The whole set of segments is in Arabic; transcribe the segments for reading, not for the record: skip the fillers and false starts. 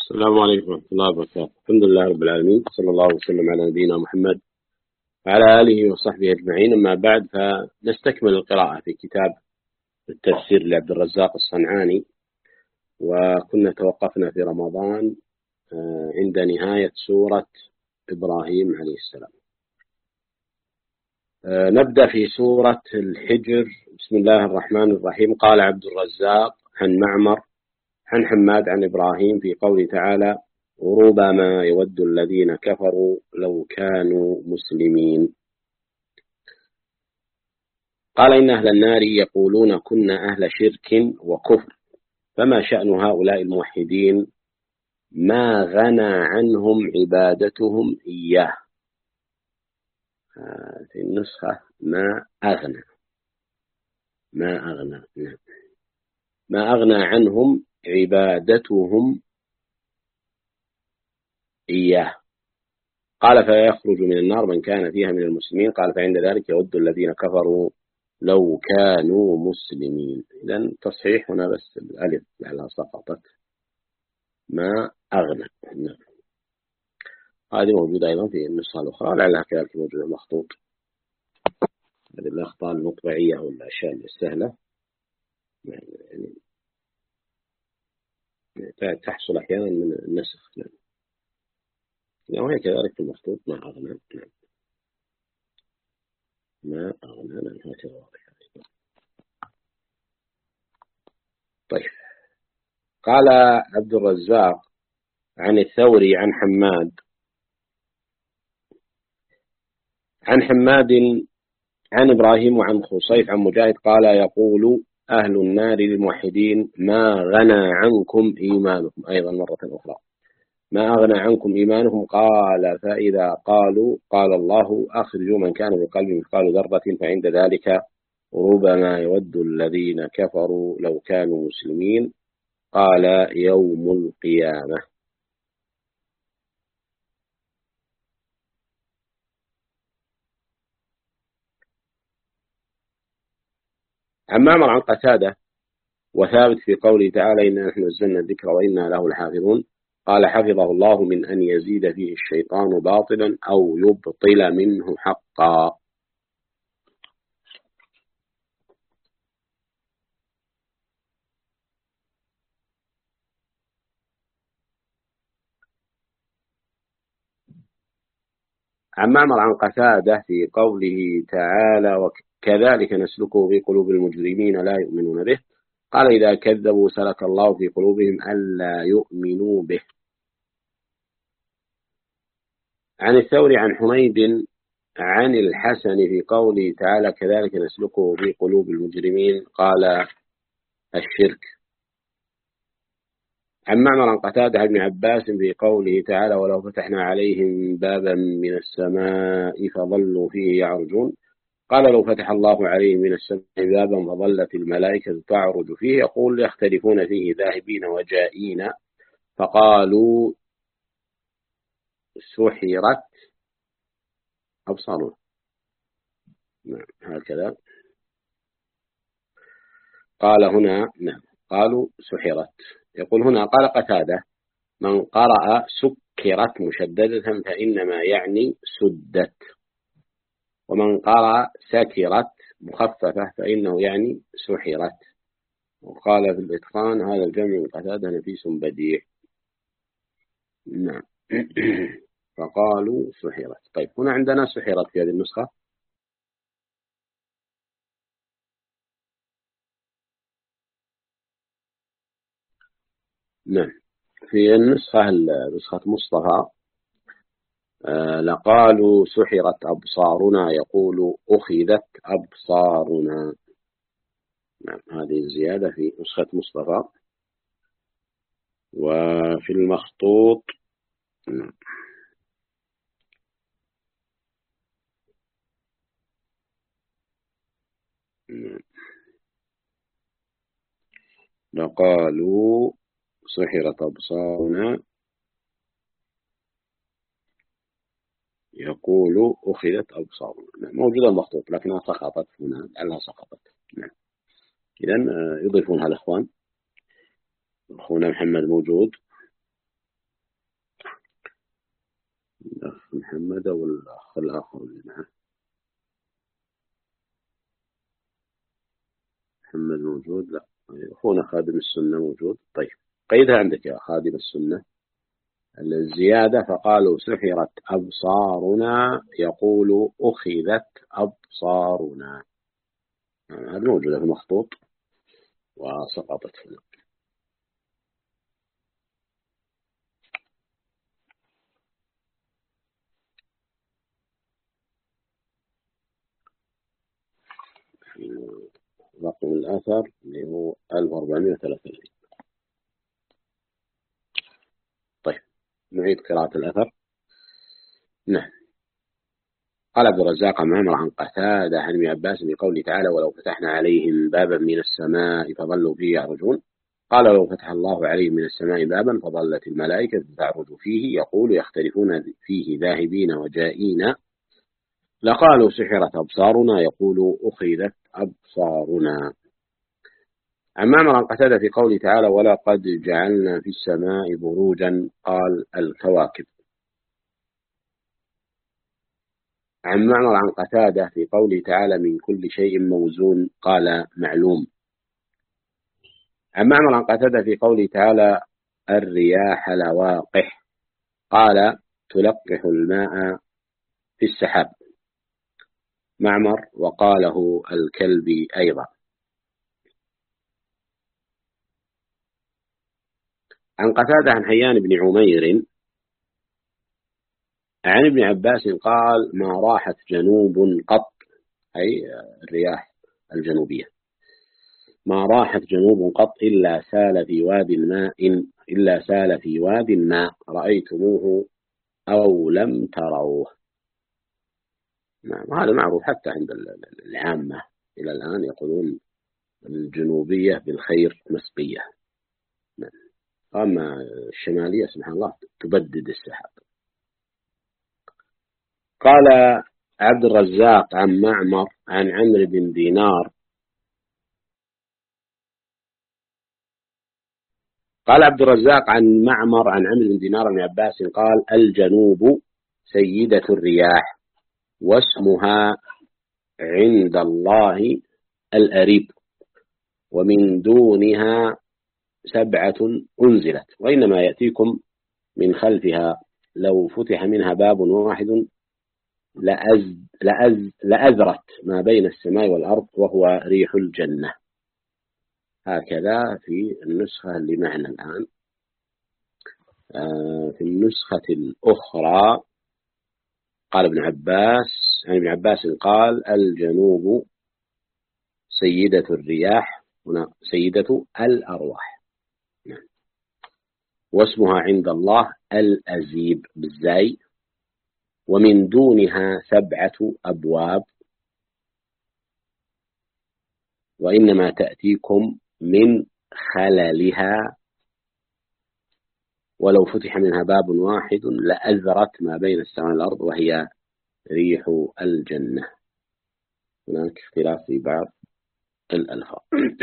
السلام عليكم ورحمة الله وبركاته. الحمد لله رب العالمين، صلى الله وسلم على نبينا محمد وعلى آله وصحبه أجمعين. أما بعد، فنستكمل القراءة في كتاب التفسير لعبد الرزاق الصنعاني، وكنا توقفنا في رمضان عند نهاية سورة إبراهيم عليه السلام. نبدأ في سورة الحجر. بسم الله الرحمن الرحيم. قال عبد الرزاق عن معمر عن حماد عن إبراهيم في قوله تعالى: ربما يود الذين كفروا لو كانوا مسلمين. قال: إن أهل النار يقولون كنا أهل شرك وكفر، فما شأن هؤلاء الموحدين ما غنى عنهم عبادتهم إياه. في النسخة ما أغنى ما أغنى عنهم عبادتهم إياه. قال: فيخرج من النار من كان فيها من المسلمين. قال: فعند ذلك يود الذين كفروا لو كانوا مسلمين. إذن تصحيح هنا بس الألف لعلها سقطت. ما أغنى. هذه موجودة أيضا في النسخة الأخرى، لعلها كذلك موجودة مخطوط. هذه الأخطاء المطبعية أو الأشياء السهلة يعني تحصل أحيانا من النسخ. وهي كذلك في المخطوط. ما أغنى. ما أغنى هكذا واضح. طيب. قال عبد الرزاق عن الثوري عن حماد عن إبراهيم وعن خصيف عن مجاهد قال: يقول أهل النار للموحدين ما غنى عنكم إيمانكم. أيضا مرة أخرى: ما أغنى عنكم إيمانكم. قال: فإذا قالوا قال الله: أخرجوا من كان بقلب مثقال ذرة. فعند ذلك ربما يود الذين كفروا لو كانوا مسلمين. قال: يوم القيامة. عن معمر عن قتادة وثابت في قوله تعالى: إنا نحن نزلنا الذكر وإنا له لحافظون. قال: حفظه الله من أن يزيد فيه الشيطان باطلا أو يبطل منه حقا. عن معمر عن قتادة في قوله تعالى: وكذلك نسلكه في قلوب المجرمين لا يؤمنون به. قال: إذا كذبوا سلك الله في قلوبهم ألا يؤمنوا به. عن الثوري عن حميد عن الحسن في قوله تعالى: كذلك نسلكه في قلوب المجرمين. قال: الشرك. عن معمر عن قتادة بن عباس في قوله تعالى: ولو فتحنا عليهم بابا من السماء فظلوا فيه يعرجون. قال: لو فتح الله عليهم من السماء بابا فظلت الملائكة تعرج فيه يقول: يختلفون فيه ذاهبين وجائين. فقالوا: سحرت أبصارنا. هكذا قال هنا. قالوا سحرت. يقول هنا: قال قتادة: من قرأ سكرت مشددة فإنما يعني سدت، ومن قرأ سكرت مخففة فإنه يعني سحرت. وقال في الإتقان: هذا الجمع من قتادة نفيس بديع. نعم. فقالوا سحرت. طيب، هنا عندنا سحرت في هذه النسخة. نعم. في نسخة مصطفى لقالوا سحرت أبصارنا، يقول أخذت أبصارنا. نعم، هذه الزيادة في نسخة مصطفى. وفي المخطوط لقالوا سحرت أبصارنا، يقول أخذت أبصارنا. موجودة المخطوط لكنها سقطت هنا، لعلها سقطت. نعم. إذن يضيفونها الأخوان. أخونا محمد موجود. محمد أو الأخ الآخر اللي معه؟ محمد موجود؟ لا. أخونا خادم السنة موجود. طيب قيدها عندك يا خادم السنة الزيادة. فقالوا سحرت أبصارنا، يقول أخذت أبصارنا. هذه موجودة في المخطوط وسقطت هنا. رقم الأثر اللي هو 1433. طيب نعيد قراءة الأثر. نعم. قال عبد الرزاق عن معمر عن قتادة عن ابن عباس بقوله تعالى ولو فتحنا عليهم بابا من السماء فظلوا فيه يعرجون. قال لو فتح الله عليهم من السماء بابا فظلت الملائكة تعرج فيه يقول يختلفون فيه ذاهبين وجائين لقالوا سحرت أبصارنا، يقول أخذت أبصارنا. عن معمر عن قتادة في قوله تعالى ولقد جعلنا في السماء بروجا، قال الكواكب. عن معمر عن قتادة في قوله تعالى من كل شيء موزون، قال معلوم. عن معمر عن قتادة في قوله تعالى الرياح لواقح، قال تلقح الماء في السحاب. معمر وقاله الكلبي أيضا. عن قتادة عن حيان بن عمير عن ابن عباس قال ما راحت جنوب قط، أي الرياح الجنوبية، ما راحت جنوب قط إلا سال في واد ماء رأيتموه أو لم تروه. نعم هذا معروف حتى عند العامة إلى الآن يقولون الجنوبية بالخير مسقية. نعم. أما الشمالية سبحان الله تبدد السحاب. قال عبد الرزاق عن معمر عن عمرو بن دينار قال عبد الرزاق عن معمر عن عمرو بن دينار بن عباس قال الجنوب سيدة الرياح واسمها عند الله الأريب ومن دونها 7 أنزلت وإنما يأتيكم من خلفها لو فتح منها باب واحد لأذرت ما بين السماء والأرض وهو ريح الجنة. هكذا في النسخة اللي معنا الآن. في النسخة الأخرى قال ابن عباس عن ابن عباس قال الجنوب سيدة الرياح، هنا سيدة الأرواح. نعم. واسمها عند الله الأزيب بالزاي ومن دونها 7 أبواب وإنما تأتيكم من خللها ولو فتح منها باب واحد لأذرت ما بين السماء والأرض وهي ريح الجنة. هناك اختلاف في بعض الألفاظ.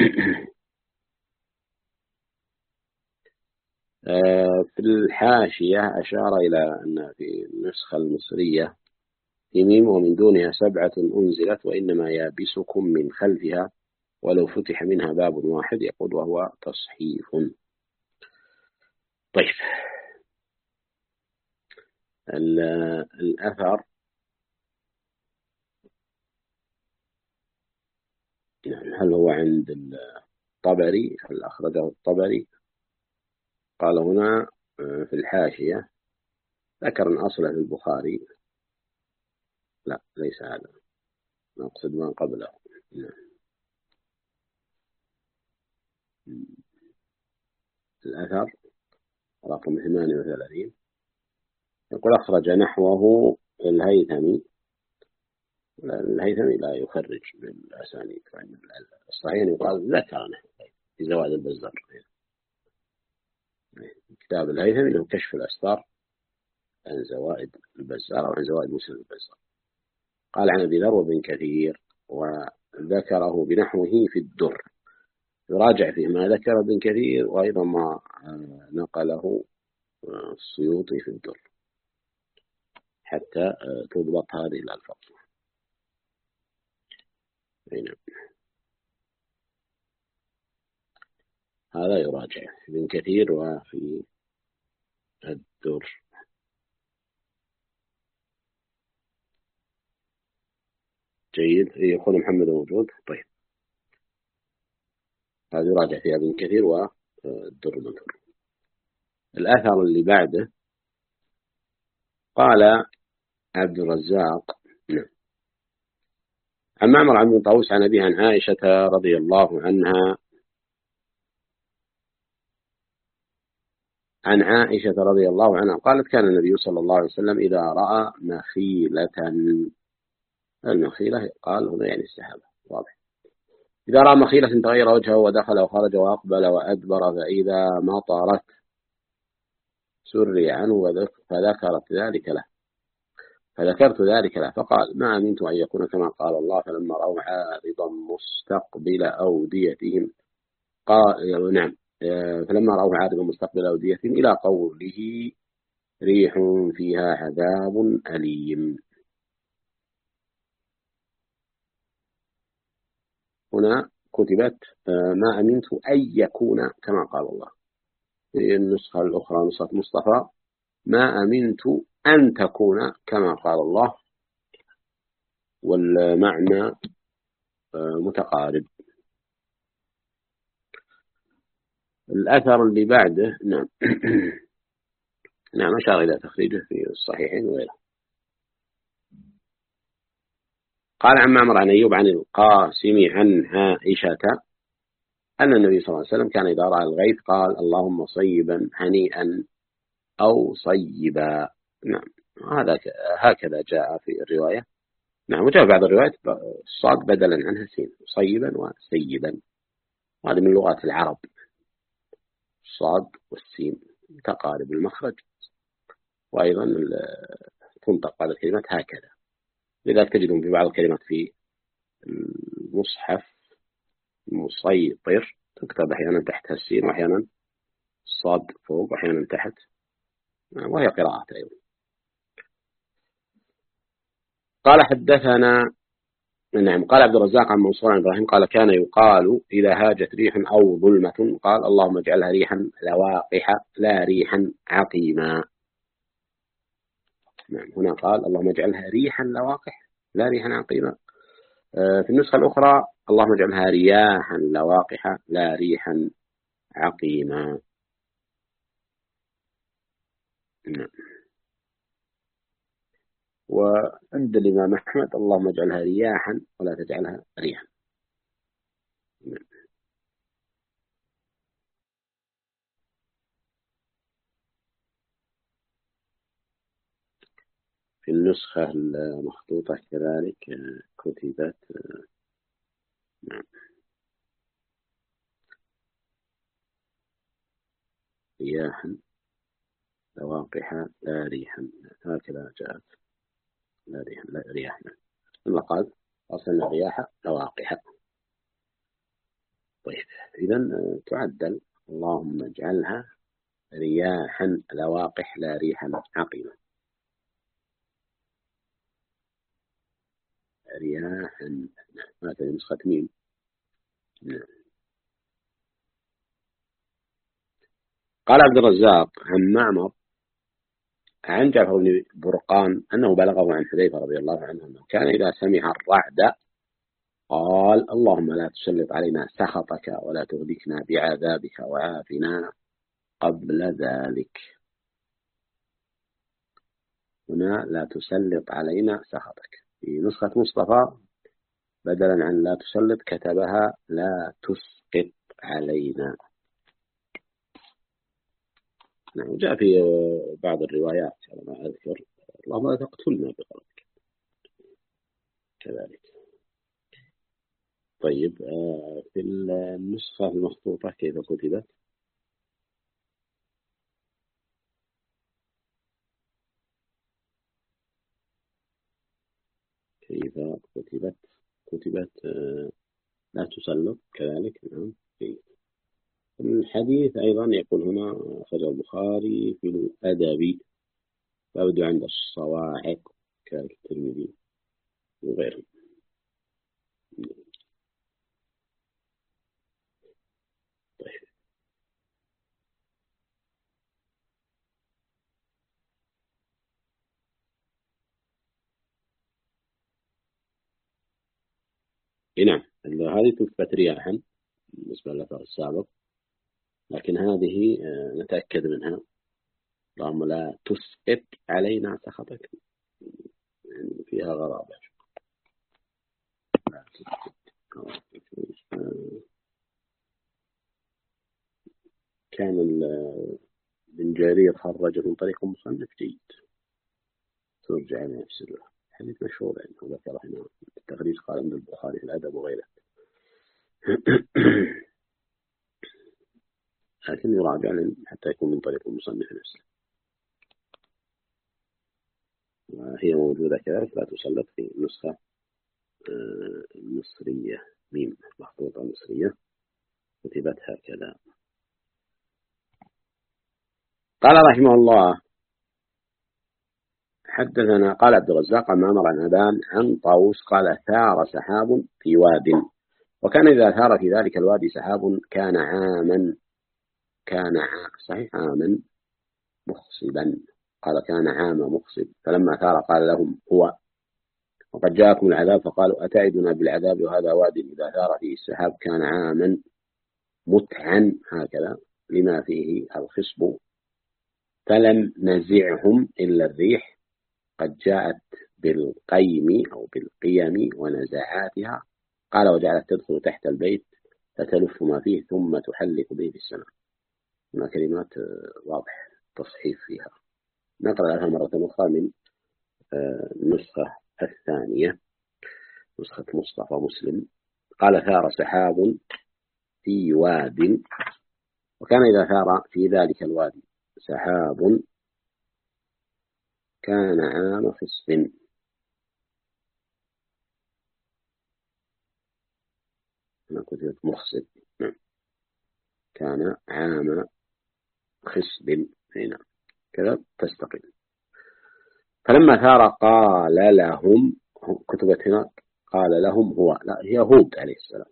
في الحاشية أشار إلى أن في النسخة المصرية في ميم ومن دونها 7 أنزلت وإنما يابسكم من خلفها ولو فتح منها باب واحد، يقول وهو تصحيف. طيب الأثر هل هو عند الطبري؟ هل أخرجه الطبري؟ قال هنا في الحاشية ذكر أن أصله في البخاري. لا ليس هذا، نقصد ما قبله. الأثر رقم 38 يقول أخرج نحوه الهيثمي. الهيثمي لا يخرج بالأسانيد، الصحيح يقال ذكر نحوه في زوائد البزار. كتاب الهيثمي له كشف الأستار عن زوائد البزار أو عن زوائد مسلم البزار. قال عن أبي ذر وابن كثير وذكره بنحوه في الدر. يراجع فيه ما ذكر ابن كثير وأيضا ما نقله السيوطي في الدر. حتى تضبط هذه الألفاظ. نعم. هذا يراجع في ابن كثير وفي الدر. جيد. يقول محمد موجود. طيب هذا يراجع في ابن كثير والدر المنثور. الأثر اللي بعده قال عبد الرزاق نعم عن معمر عن ابن طاووس عن أبيه عن عائشة رضي الله عنها عن عائشة رضي الله عنها قالت كان النبي صلى الله عليه وسلم إذا رأى مخيلة، المخيلة قال هنا يعني السحابة واضح، إذا رأى مخيلة تغير وجهه ودخل وخرج وأقبل وأدبر فإذا مطرت سري عنه فذكرت ذلك له فقال ما أمنت أن يكون كما قال الله فلما رأوا عارضا مستقبل أوديتهم قال نعم فلما رأوا عارضا مستقبل أوديتهم إلى قوله ريح فيها عذاب أليم. هنا كتبت ما أمنت أن يكون كما قال الله. في النسخة الأخرى نسخة مصطفى ما أمنت أن تكون كما قال الله، والمعنى متقارب. الأثر اللي بعده نعم نعم أشار إلى تخريجه في الصحيحين وغيره. قال عن معمر عن أيوب عن القاسم عن عائشة أن النبي صلى الله عليه وسلم كان إذا رأى الغيث قال اللهم صيبا هنيئا أو صيبا. نعم هكذا جاء في الرواية. نعم وجاء بعض الروايات الصاد بدلا عنها سين صيبا وسيبا، هذه من لغات العرب، الصاد والسين تقارب المخرج وأيضا تنطق بعض الكلمات هكذا، لذلك تجدهم في بعض الكلمات في المصحف مسيطر تكتب أحيانا تحتها السين وأحيانا الصاد فوق وأحيانا تحت، وهي قراءات أيضا. قال حدثنا نعم قال عبد الرزاق عن منصور عن إبراهيم قال كان يقال إذا هاجت ريح أو ظلمة قال اللهم اجعلها ريحا لواقح لا ريحا عقيما. نعم هنا قال اللهم اجعلها ريحا لواقح لا ريحا عقيما. في النسخة الأخرى اللهم اجعلها رياحا لواقح لا ريحا عقيما. نعم. وعند الإمام أحمد اللهم اجعلها رياحا ولا تجعلها ريحا. نعم. في النسخة المخطوطة كذلك كتبت نعم رياحا لواقح لا ريحا، هكذا جاءت لا ريحا لا رياحا، ثم قال أرسلنا الرياح لواقح. طيب إذن تعدل اللهم اجعلها رياحا لواقح لا ريحا عقيمة. رياحا هكذا نسخة ميم. نعم. قال عبد الرزاق عن معمر عن جعفر بن برقان أنه بلغه عن حذيفة رضي الله عنه أنه كان إذا سمع الرعد قال اللهم لا تسلط علينا سخطك ولا تغدكنا بعذابك وعافنا قبل ذلك. هنا لا تسلط علينا سخطك. في نسخة مصطفى بدلا عن لا تسلط كتبها لا تسقط علينا. نعم جاء في بعض الروايات على ما أذكر اللهم لا تقتلنا بغضبك كذلك. طيب في النسخة المخطوطة كيف كتبت؟ كيف كتبت لا تسلط كذلك. نعم. الحديث أيضا يقول هنا أخرجه البخاري في الأدب فأبدو عند الصواعق كذلك الترمذي وغيره. نعم، هذه تثبت رياحا بالنسبة للأثر السابق، لكن هذه نتأكد منها. اللهم لا تسقط علينا سخطك، يعني فيها غرابة. لا تسقط. كان ابن جرير خرج من طريق مصنف جيد، ترجع إلى نفس حديث مشهور يعني ذكره هنا التخريج، قال عند البخاري في الأدب وغيره. لكن يراجع حتى يكون من طريق المصنف نفسه، وهي موجودة كذلك لا تسلط في النسخة المصرية، ميم مخطوطة مصرية كتبت هكذا. قال رحمه الله حدثنا، قال عبد الرزاق عن معمر عن أبان عن طاووس قال ثار سحاب في واد، وكان إذا ثار في ذلك الوادي سحاب كان عاما، صحيح عاما مخصبا، قال كان عام مخصب، فلما ثار قال لهم هو وقد جاءكم العذاب، فقالوا أتعدنا بالعذاب وهذا واد إذا ثار فيه السحاب كان عاما متعا هكذا لما فيه الخصب، فلم نزعهم إلا الريح قد جاءت بالقيم أو بالقيم ونزعاتها، قال وجعلت تدخل تحت البيت فتلف ما فيه ثم تحلق به في السماء. هنا كلمات واضح تصحيف فيها. نقرأ لها مرة أخرى من النسخة الثانية، نسخة مصطفى مسلم. قال ثار سحاب في واد، وكان إذا ثار في ذلك الوادي سحاب كان عام خصب. أنا كتبت مخصب، كان عام خصب هنا كذا تستقل. فلما ثار قال لهم، كتبت هنا قال لهم هو، لا هي هود عليه السلام،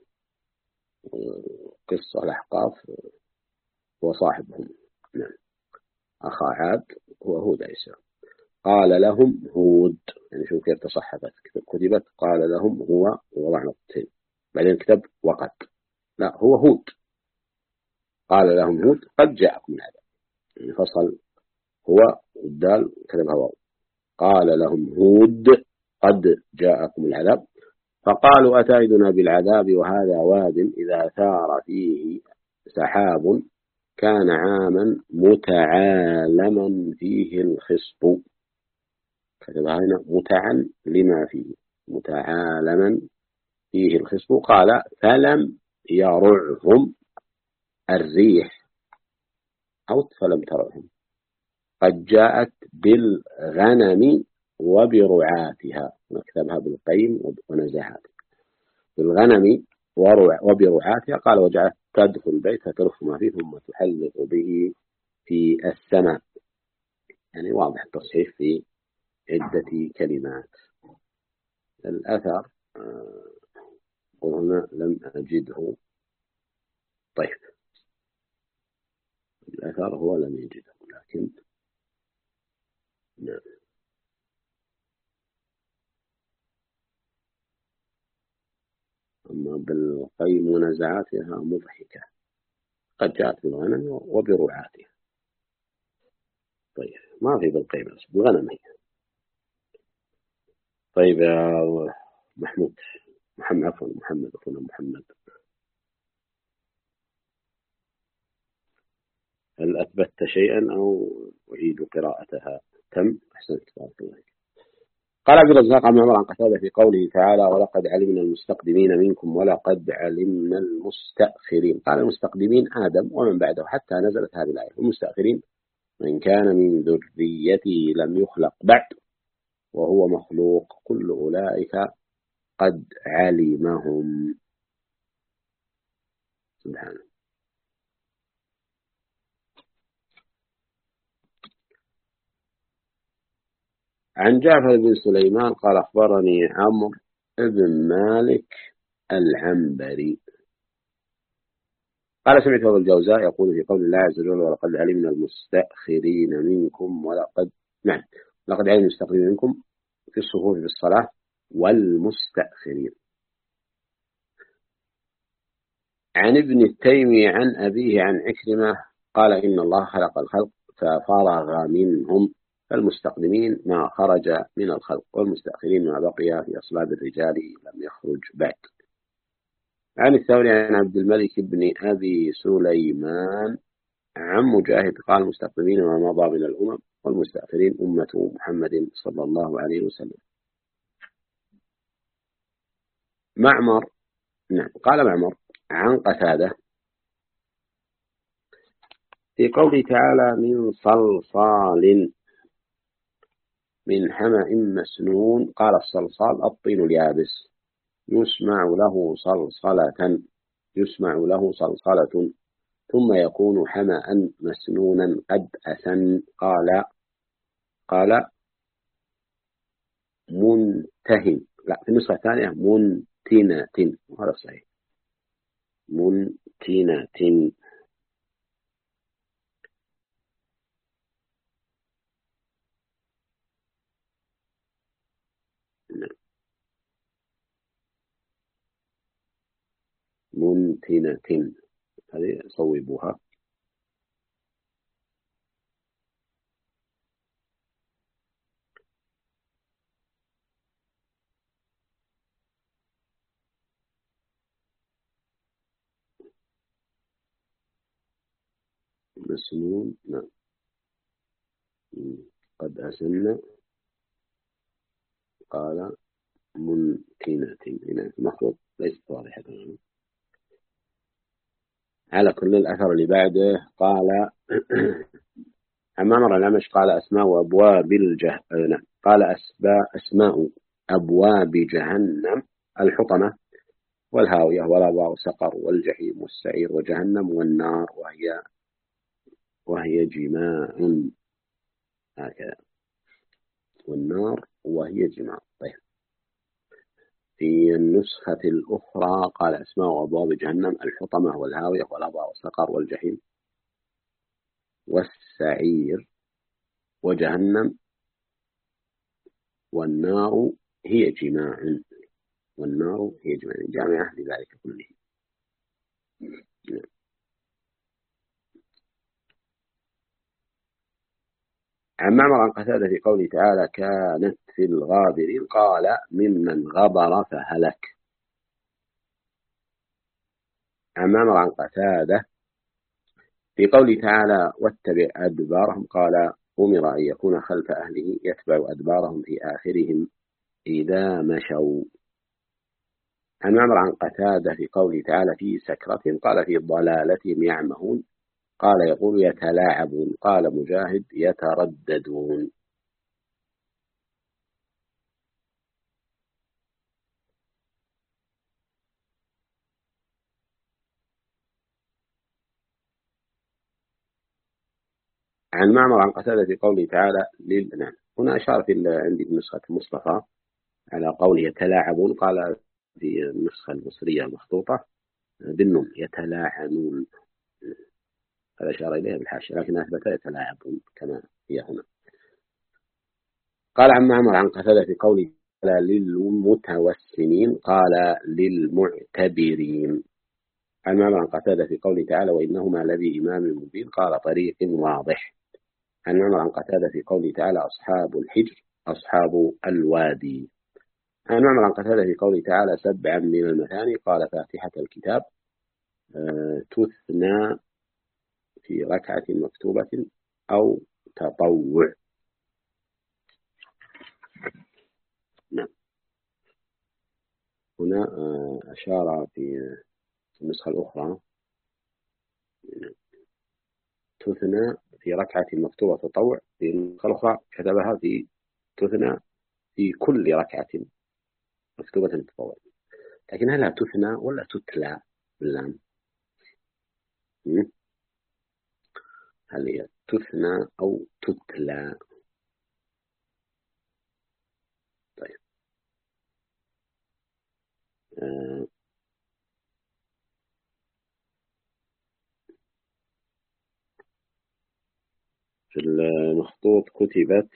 قصة الأحقاف هو صاحبهم، نعم أخا عاد هو هود عليه السلام. قال لهم هود، يعني شوف كيف تصحفت، كتبت قال لهم هو ووضع نقطتين بعدين كتب وقد، لا هو هود. قال لهم هود قد جاءكم العذاب، يعني فصل هو الدال كتبها واو. قال لهم هود قد جاءكم العذاب، فقالوا أتعدنا بالعذاب وهذا واد إذا ثار فيه سحاب كان عاما متعالما فيه الخصب، كتبها هنا متعا لما فيه متعالما فيه الخصب. قال فلم يرعهم الريح أو فلم ترعهم قد جاءت بالغنم وبرعاتها، نكتبها بالقيم ونزعاتها، بالغنم وبرعاتها. قال وجعلت تدخل البيت فترف ما فيه ثم تحلق به في السماء، يعني واضح التصحيح في عدة كلمات. الأثر هنا لم أجده. طيب الأثر هو لم يجده، لكن نعم. أما بالقيم ونزعاتها مضحكة، قد جاءت بالغنم وبرعاتها. طيب ما في بالقيم بس بالغنم هي. طيب يا محمود، محمد عفوا محمد، أخونا محمد، هل أثبتت شيئا أو أعيد قراءتها؟ تم، أحسنت بارك الله. قال عبد الرزاق عن معمر عن قتادة في قوله تعالى ولقد علمنا المستقدمين منكم ولقد علمنا المستأخرين. قال المستقدمين آدم ومن بعده حتى نزلت هذه الآية، والمستأخرين من كان من ذريته لم يخلق بعد وهو مخلوق، كل أولئك قد علمهم. سبحانه. عن جعفر بن سليمان قال أخبرني عمرو بن مالك العنبري قال سمعت أبو الجوزاء يقول في قول الله عز وجل ولقد علمنا المستأخرين منكم نعم لقد علمنا المستأخرين منكم في الصفوف بالصلاة والمستأخرين. عن ابن التيمي عن أبيه عن عكرمة قال إن الله خلق الخلق ففرغ منهم، فالمستقدمين ما خرج من الخلق والمستأخرين ما بقي في أصلاب الرجال لم يخرج بعد. عن الثوري عن عبد الملك بن أبي سليمان عن مجاهد قال المستقدمين ما مضى من الأمم والمستأخرين أمة محمد صلى الله عليه وسلم. معمر نعم قال معمر عن قتادة في قوله تعالى من صلصال من حمأ مسنون قال الصلصال الطين اليابس يسمع له صلصلة ثم يكون حمأ مسنونا قد أسن قال منتهن، لا في النسخة الثانية منتنة، هذا صحيح منتنة. منتنة هذه صوبوها. مسنون نعم قد أسن قال منتنة هنا المخلوق ليست واضحة. على كل الأثر اللي بعده قال عن معمر الأعمش قال أسماء أبواب نعم قال أسماء أبواب جهنم الحطمة والهاوية والأبواب والسقر والجحيم والسعير وجهنم والنار وهي جماع هكذا والنار وهي جماع. طيب في النسخة الأخرى قال أسماء أبواب جهنم الحطمة والهاوية والأبواب والسقر والجحيم والسعير وجهنم والنار هي جماع جامعة لذلك كله. عن معمر عن قتادة في قوله تعالى كانت في الغابرين قال ممن غبر فهلك. عن معمر عن قتادة في قوله تعالى واتبع أدبارهم قال أمر أن يكون خلف أهله يتبع أدبارهم في آخرهم إذا مشوا. عن معمر عن قتادة في قوله تعالى في سكرة قال في ضلالتهم يعمهون قال يقول يتلاعبون قال مجاهد يترددون. عن معمر عن قتادة في قوله تعالى نعم هنا أشار عندي بنسخة مصطفى على قوله يتلاعبون قال في النسخة المصرية المخطوطة بالنون يتلاعنون، هذا أشار إليها بالحاشية لكن أثبت يتلاعبون كما هي هنا. قال عن معمر عن قتادة في قوله للمتوسمين قال للمعتبرين. عن معمر عن قتادة في قوله تعالى وإنهما لذي إمام مبين قال طريق واضح. عن معمر عن قتادة في قوله تعالى أصحاب الحجر أصحاب الوادي. عن معمر عن قتادة في قوله تعالى سبعا من المثاني قال فاتحة الكتاب تثنى في ركعة مكتوبة أو تطوع. نعم هنا أشار في النسخة الأخرى تثنى في ركعة مكتوبة تطوع، في النسخة الأخرى كتبها في تثنى في كل ركعة مكتوبة تطوع، لكن هل تثنى ولا تتلى باللام؟ هل هي تثنى أو تتلى؟ في المخطوط كتبت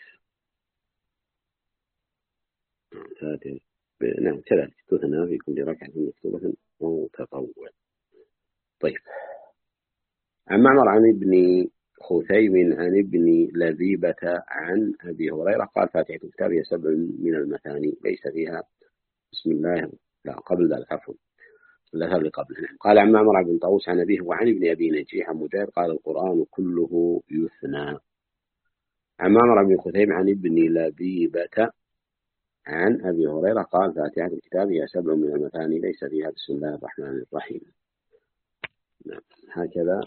فاتحة. نعم كذلك تثنى في كل ركعة مكتوبة أو تطوع. طيب، عن معمر عن ابن خثيم عن ابن لبيبة عن أبي هريرة قال فاتحة الكتاب هي 7 من المثاني ليس فيها بسم الله. لا قبل ذلك عفوا، الأثر اللي قبله. نعم. قال عن معمر بن طاووس عن أبيه وعن ابن أبي نجيح عن مجاهد قال القرآن كله يثنى. عن معمر بن خثيم عن ابن لبيبة عن أبي هريرة قال فاتحة الكتاب هي 7 من المثاني ليس فيها بسم الله الرحمن الرحيم. نعم. هكذا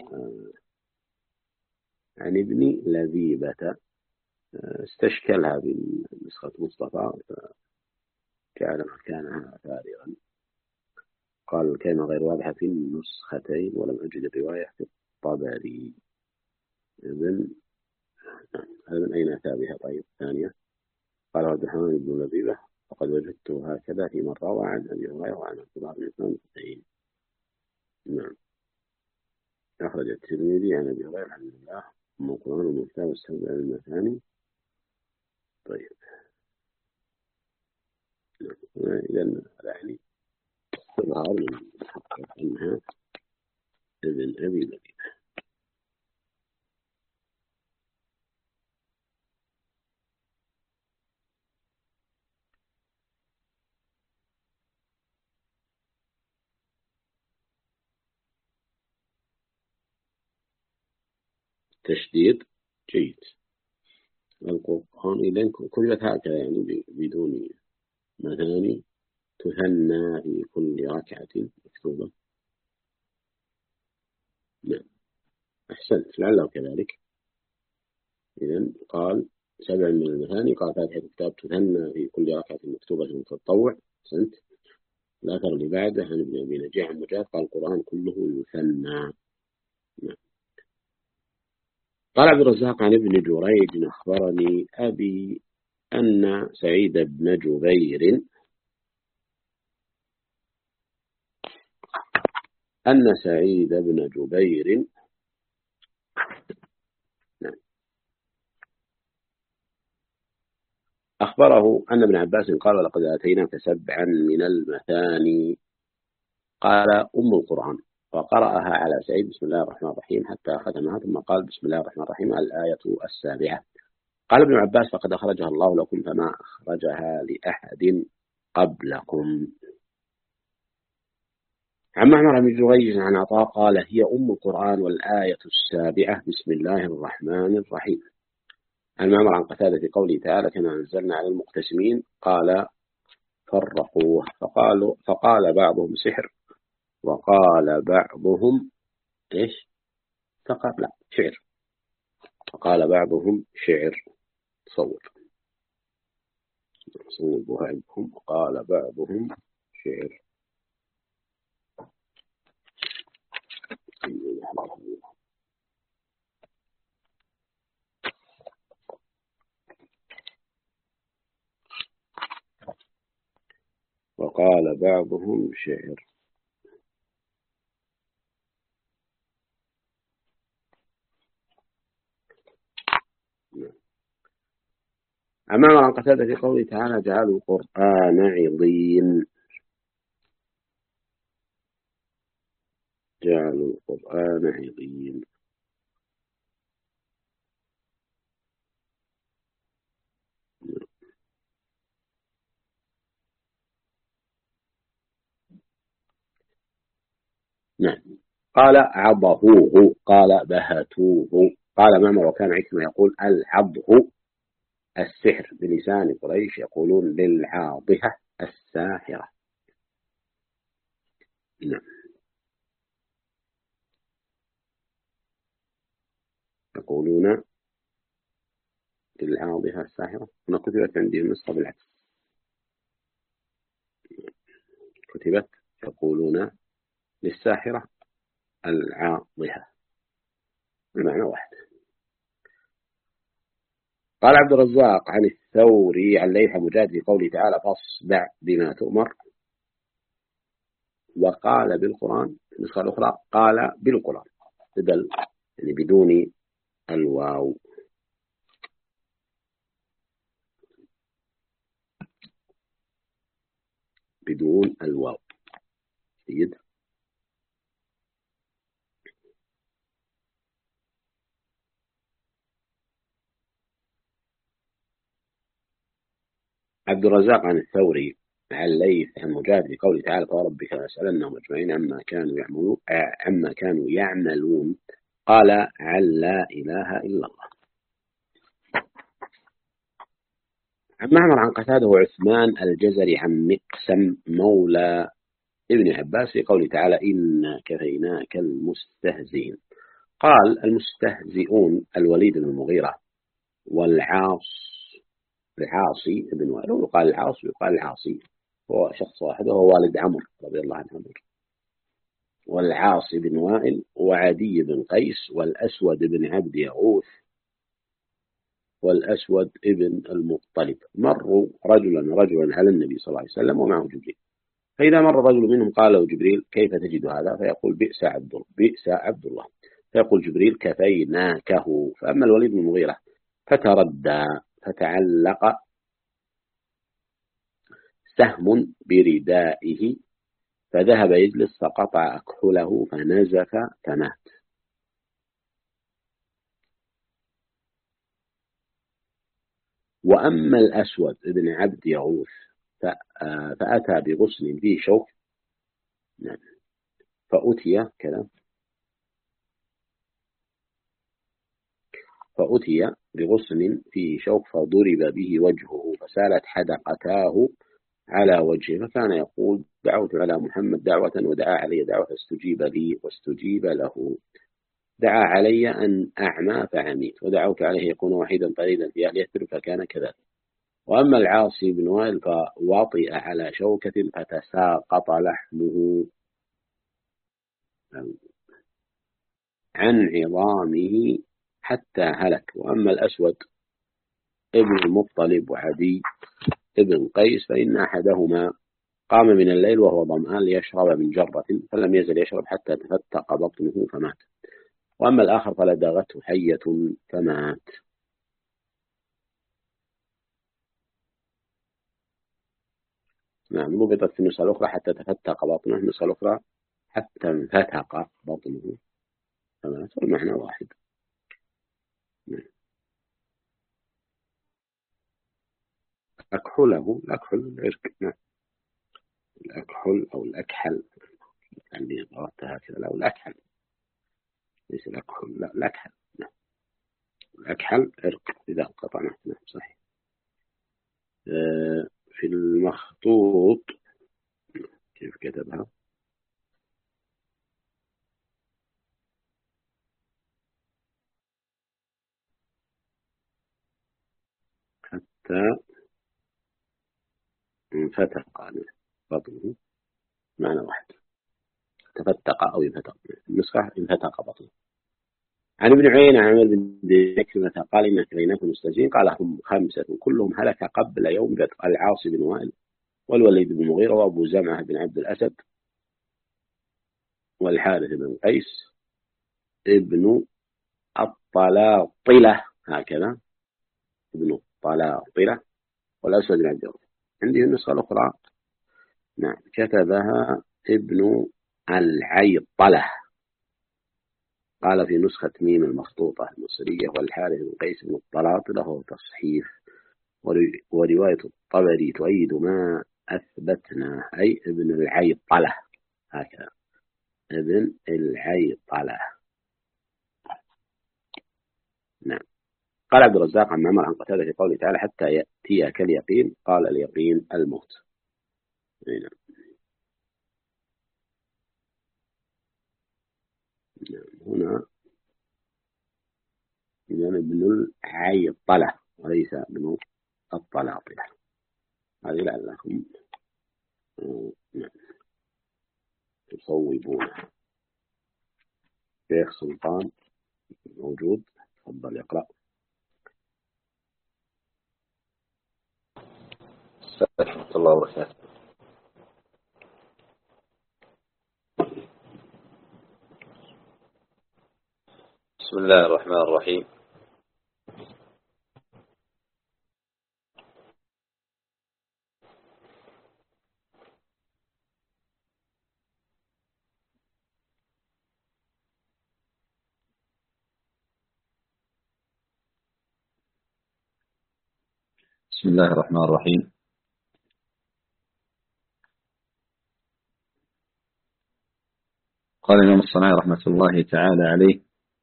عن ابن لبيبة. استشكلها بنسخة مصطفى فجعل مكانها فارغا. قال الكلمة غير واضحة في النسختين ولم أجد الرواية في الطبري. إذن من أين أتى بها؟ طيب ثانية. قال عبد الرحمن بن لبيبة فقد وجدته هكذا في من روى عن أبي هريرة وعن عبد الله بن مسعود. نعم. أخرج الترمذي عن أبي هريرة الحمد لله أم القرآن والكتاب والسبع المثاني. طيب، إذن يعني تظهر من حقق أنها ابن أبي لبيبة. تشديد جيد. القرآن إذن كلها هكذا يعني بدون مثاني تثنى في كل ركعة مكتوبة. نعم أحسنت لعله كذلك. إذن قال 7 من المثاني قال فاتحة الكتاب تثنى في كل ركعة مكتوبة تتطوع. أحسنت. الأثر اللي بعده عن ابن أبي نجيح عن مجاهد قال القرآن كله يثنى. نعم. قال عبد الرزاق عن ابن جريج أخبرني أبي أن سعيد بن جبير نعم أخبره أن ابن عباس قال لقد آتيناك 7 من المثاني قال أم القرآن وقرأها على سعيد بسم الله الرحمن الرحيم حتى ختمها ثم قال بسم الله الرحمن الرحيم الآية 7. قال ابن عباس فقد أخرجها الله لكم فما أخرجها لأحد قبلكم. عن معمر بن جريج عن عطاء قال هي أم القرآن والآية 7 بسم الله الرحمن الرحيم. عن معمر عن قتادة في قوله تعالى كما أنزلنا على المقتسمين قال فرقوه فقال بعضهم سحر وقال بعضهم إيش فقال لا شعر فقال بعضهم شعر. صور بعضهم وقال بعضهم شعر. وقال بعضهم شعر. أمام عن قتادة في قوله تعالى جعلوا القرآن عضين. جعلوا القرآن عضين. نعم. قال عضهوه قال بهتوه. قال معمر وكان عكرمة يقول العضه السحر بلسان قريش يقولون للعاضهة الساحرة. نعم. يقولون للعاضهة الساحرة. هنا كتبت عندي النسخة بالعكس كتبت يقولون للساحرة العاضهة المعنى واحد. قال عبد الرزاق عن الثوري عن ليث مجاهد في قوله تعالى فاصدع بما تؤمر وقال بالقرآن. النسخة الأخرى قال بالقرآن بدل، يعني بدون الواو. بدون الواو. جيد. عبد الرزاق عن الثوري عن الليث عن مجاهد بقوله تعالى فربك لنسألنهم أجمعين عما كانوا يعملون قال عن لا إله إلا الله. عن معمر عن قتاده وعثمان الجزري عن مقسم مولى ابن عباس في قوله تعالى إنا كفيناك المستهزئين. قال المستهزئون الوليد بن المغيرة العاصي بن وائل، ويقال العاص ويقال العاصي، هو شخص واحد وهو والد عمرو رضي الله عنه. والعاص بن وائل وعدي بن قيس والأسود بن عبد يغوث والأسود ابن المطلب مروا رجلا على النبي صلى الله عليه وسلم ومعه جبريل، فإذا مر رجل منهم قال له جبريل كيف تجد هذا؟ فيقول بئس عبد الله. فيقول جبريل كفيناكه. فأما الوليد بن المغيرة فتردى فتعلق سهم بردائه فذهب يجلس فقطع أكحله فنزف فمات. وأما الأسود ابن عبد يغوث فأتى بغصن فيه شوك، فأتي بغصن فيه شوك فضرب به وجهه فسالت حدقتاه على وجهه، فكان يقول دعوت على محمد دعوة ودعا علي دعوة فاستجيب لي واستجيب له. دعا علي أن أعمى فعميت ودعوت عليه يكون وحيدا طريدا في أهل يثرب فكان كذلك. وأما العاصي بن وائل فوطئ على شوكة فتساقط لحمه عن عظامه حتى هلك. وأما الأسود ابن المطلب وعدي ابن قيس فإن أحدهما قام من الليل وهو ظمآن ليشرب من جرة فلم يزل يشرب حتى تفتق بطنه فمات. وأما الآخر فلدغته حية فمات. نعم، ضبطت في النسخة الأخرى حتى تفتق بطنه، النسخة الأخرى حتى انفتق بطنه فمات، والمعنى واحد. نعم. الأكحل العرق. نعم. الأكحل أو الأكحل عندي قرأت هكذا، لا الأكحل ليس الأكحل، لا الأكحل. نعم. الأكحل عرق إذا قطعناه. نعم صحيح. في المخطوط كيف كتبها؟ حتى انفتق بطنه، معنى واحد، تفتق أو ينفتق. النسخة انفتق بطنه. عن ابن عيينة عن عمر بن عكرمة قال إن كفيناكم المستهزئين قال هم خمسة كلهم هلك قبل يوم بدر: العاص بن وائل والوليد بن المغيرة وأبو زمعة بن عبد الأسد والحارث بن قيس ابن الطلاطلة، هكذا ابن الطلاطلة والأسود بن عبد الأسد. عندي النسخة الأخرى نعم كتبها ابن العيطلة، قال في نسخة ميم المخطوطة المصرية والحارث بن قيس بن الطلاطلة هو تصحيف. ورواية الطبري تؤيد ما أثبتنا، أي ابن العيطلة، هكذا ابن العيطلة. نعم. قال عبد الرزاق عن معمر عن قتادة في قوله تعالى حتى يأتيك اليقين قال اليقين الموت. نعم. هنا إذن ابن العيطلة وليس ابن الطلاطلة. هذه لعلكم تصوبون. شيخ سلطان موجود، تفضل يقرأ. ورحمة الله وبركاته. بسم الله الرحمن الرحيم. بسم الله الرحمن الرحيم. قال الإمام الصنعاني رحمة الله تعالى عليه: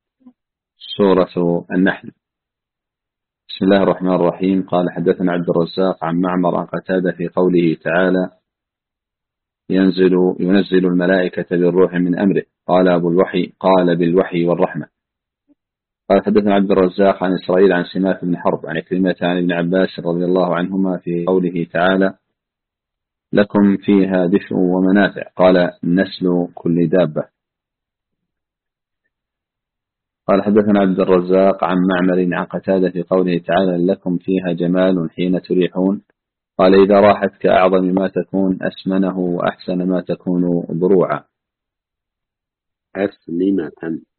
سورة النحل. بسم الله الرحمن الرحيم. قال: حدثنا عبد الرزاق عن معمر عن قتادة في قوله تعالى: ينزل الملائكة بالروح من أمره. قال أبو الوحي: قال بالوحي والرحمة. قال: حدثنا عبد الرزاق عن إسرائيل عن سماك بن حرب عن عكرمة عن ابن عباس رضي الله عنهما في قوله تعالى: لكم فيها دفء ومنافع. قال: نسل كل دابة. قال: حدثنا عبد الرزاق عن معمر عن قتادة في قوله تعالى: لكم فيها جمال حين تريحون. قال: إذا راحت كأعظم ما تكون أسمنه وأحسن ما تكون ضروعا. أسلمة.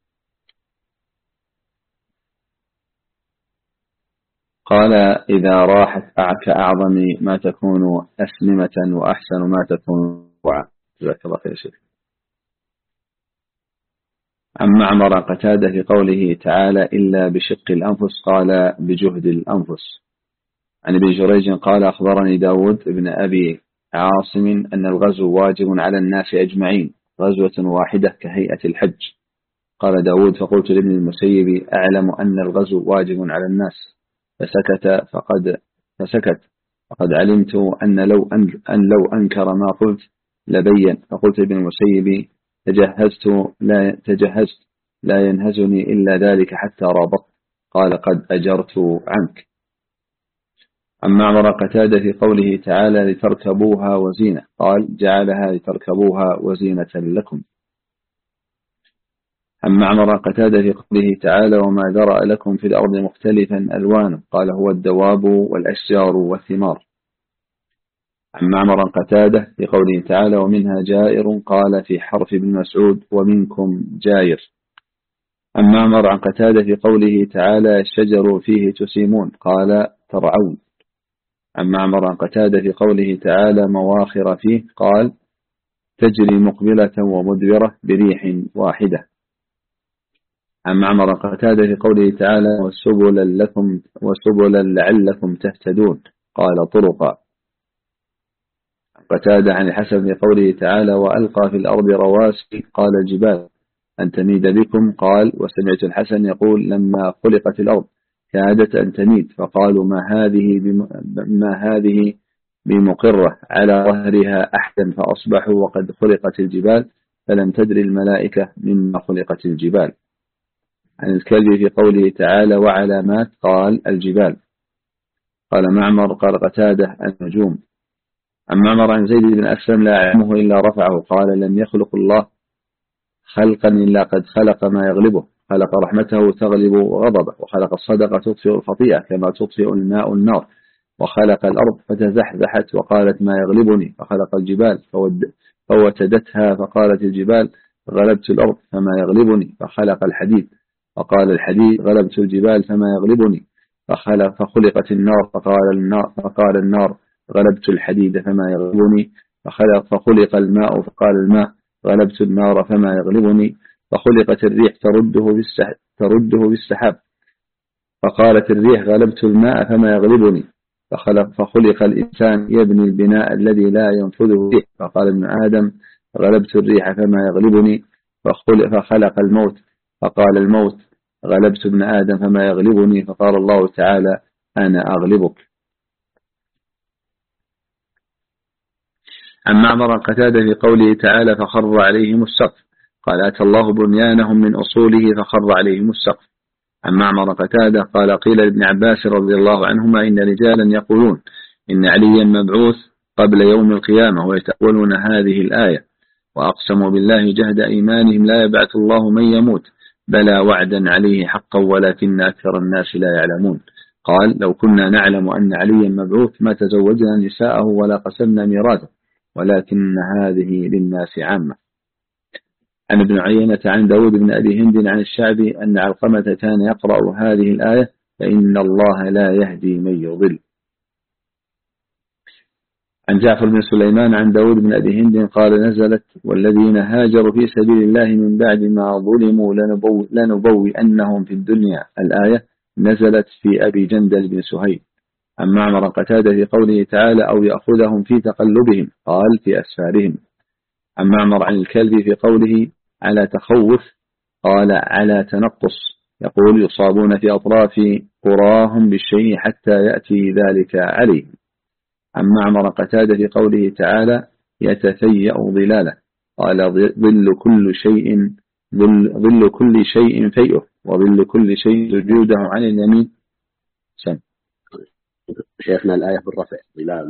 قال: إذا راحت كأعظم ما تكون أسلمة وأحسن ما تكون ضروعا. جزاك الله خير شيخ. عن معمر قتادة في قوله تعالى: إلا بشق الأنفس. قال: بجهد الأنفس. عن ابن جريج قال: أخبرني داود بن أبي عاصم أن الغزو واجب على الناس أجمعين، غزوة واحدة كهيئة الحج. قال داود: فقلت لابن المسيب: أعلم أن الغزو واجب على الناس. فسكت فقد علمت أن لو أنكر ما قلت لبين. فقلت لابن المسيب: تجهزت لا ينهزني إلا ذلك حتى رابطت. قال: قد أجرت عنك. عن معمر قتادة في قوله تعالى: لتركبوها وزينة. قال: جعلها لتركبوها وزينة لكم. عن معمر قتادة في قوله تعالى: وما ذرأ لكم في الأرض مختلفا ألوانه. قال: هو الدواب والأشجار والثمار. عن معمر قتادة في قوله تعالى: ومنها جائر. قال في حرف ابن مسعود: ومنكم جائر. عن معمر عن قتادة في قوله تعالى: الشجر فيه تسيمون. قال: ترعون. عن معمر عن قتادة في قوله تعالى: مواخر فيه. قال: تجري مقبلة ومدبرة بريح واحدة. عن معمر عن قتادة في قوله تعالى: وسبلا لعلكم تهتدون. قال: طرقا. قتادة عن الحسن في قوله تعالى: وألقى في الأرض رواسي. قال: الجبال أن تميد بكم. قال: وسمعت الحسن يقول: لما خلقت الأرض كادت أن تميد، فقالوا: ما هذه بمقرة على ظهرها أحدا، فأصبحوا وقد خلقت الجبال، فلم تدري الملائكة مما خلقت الجبال. عن الكلب في قوله تعالى: وعلامات. قال: الجبال. قال معمر: قال قتادة: النجوم. عن معمر عن زيد بن أسلم: لا أعلمه إلا رفعه. قال: لم يخلق الله خلقا إلا قد خلق ما يغلبه. خلق رحمته تغلب غضبه، وخلق الصدقة تطفئ الخطيئة كما تطفئ الماء النار، وخلق الأرض فتزحزحت وقالت ما يغلبني، فخلق الجبال فوتدتها فقالت الجبال غلبت الأرض فما يغلبني، فخلق الحديد فقال الحديد غلبت الجبال فما يغلبني، فخلقت النار فقال النار غلبت الحديد فما يغلبني، فخلق الماء فقال الماء غلبت النار فما يغلبني، فخلقت الريح ترده بالسحاب فقالت الريح غلبت الماء فما يغلبني، فخلق الإنسان يبني البناء الذي لا ينفذه الريح، فقال ابن آدم غلبت الريح فما يغلبني، فخلق الموت فقال الموت غلبت ابن آدم فما يغلبني، فقال الله تعالى أنا أغلبك. عن معمر قتادة في قوله تعالى: فخر عليهم السقف. قال: أتى الله بنيانهم من أصوله فخر عليهم السقف. عن معمر قتادة قال: قيل لابن عباس رضي الله عنهما: إن رجالا يقولون إن عليا مبعوث قبل يوم القيامة ويتأولون هذه الآية، وأقسموا بالله جهد إيمانهم لا يبعث الله من يموت، بلى وعدا عليه حقا ولكن أكثر الناس لا يعلمون. قال: لو كنا نعلم أن عليا مبعوث ما تزوجنا نساءه ولا قسمنا ميراثه، ولكن هذه للناس عامة. عن ابن عيينة عن داود بن أبي هند عن الشعبي أن علقمة كان يقرأ هذه الآية: فإن الله لا يهدي من يضل. عن جعفر بن سليمان عن داود بن أبي هند قال: نزلت: والذين هاجروا في سبيل الله من بعد ما ظلموا لنبوئنهم في الدنيا. الآية نزلت في أبي جندل بن سهيل. عن معمر قتادة في قوله تعالى: أو يأخذهم في تقلبهم، قال: في أسفارهم. عن معمر عن الكلب في قوله: على تخوف، قال: على تنقص، يقول: يصابون في أطراف قراهم بالشيء حتى يأتي ذلك عليهم. عن معمر قتادة في قوله تعالى: يتفيأ ظلاله، قال: ظل كل شيء فيئه، وظل كل شيء سجوده عن اليمين. سم شيخنا الآية بالرفع ظلال.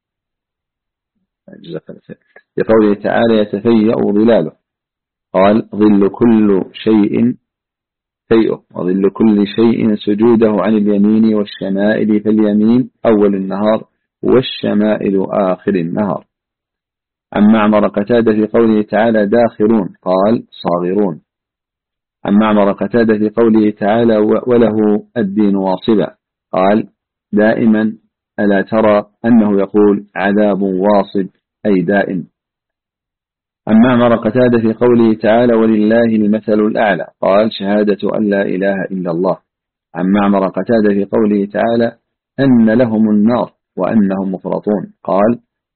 في قوله تعالى: يتفيأ ظلاله، قال: ظل كل شيء فيئه، وظل كل شيء سجوده عن اليمين والشمائل، فاليمين أول النهار والشمائل آخر النهار. عن معمر قتادة في قوله تعالى: داخرون، قال: صاغرون. عن معمر قتادة في قوله تعالى: وله الدين واصبا، قال: دائما، ألا ترى أنه يقول: عذاب واصب، أي دائم. عن معمر قتادة في قوله تعالى: ولله المثل الأعلى، قال: شهادة أن لا إله إلا الله. عن معمر قتادة في قوله تعالى: أن لهم النار وأنهم مفرطون، قال: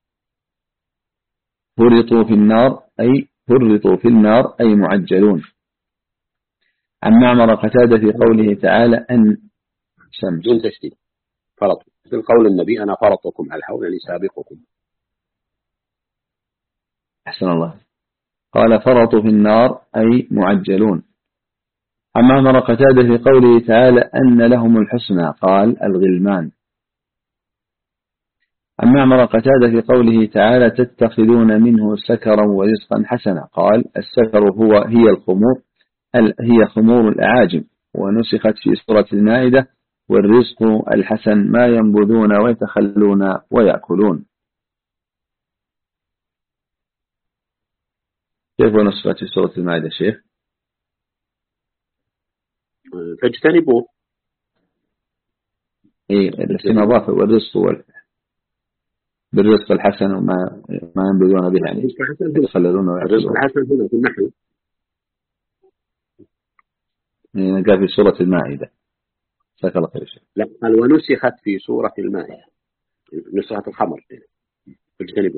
فرطوا في النار أي معجلون. عن معمر قتادة في قوله تعالى: أن دون تشديد، فرط في قول النبي: أنا فرطكم على الحوض، يعني سابقكم. أحسن الله. قال: فرطوا في النار أي معجلون. عن معمر قتادة في قوله تعالى: أن لهم الحسنى، قال: الغلمان. عن معمر قتادة في قوله تعالى: تتخذون منه سكرا ورزقا حسنا، قال: السكر هي خمور الأعاجم، ونسخت في سورة المائدة: والرزق الحسن ما ينبذون ويتخلون ويأكلون. كيف نسخت في سورة المائدة شيخ؟ فاجتنبوه. إيه، الاسم أضافه: والرزق بالرزق الحسن وما ينبذون به، يعني يتخللون ويأكلون. الرزق الحسن هنا في النحو، قال في سورة المائدة. جزاك الله خير. لا، قال: ونسخت في سورة المائدة، نسخت الخمر، فاجتنبوه.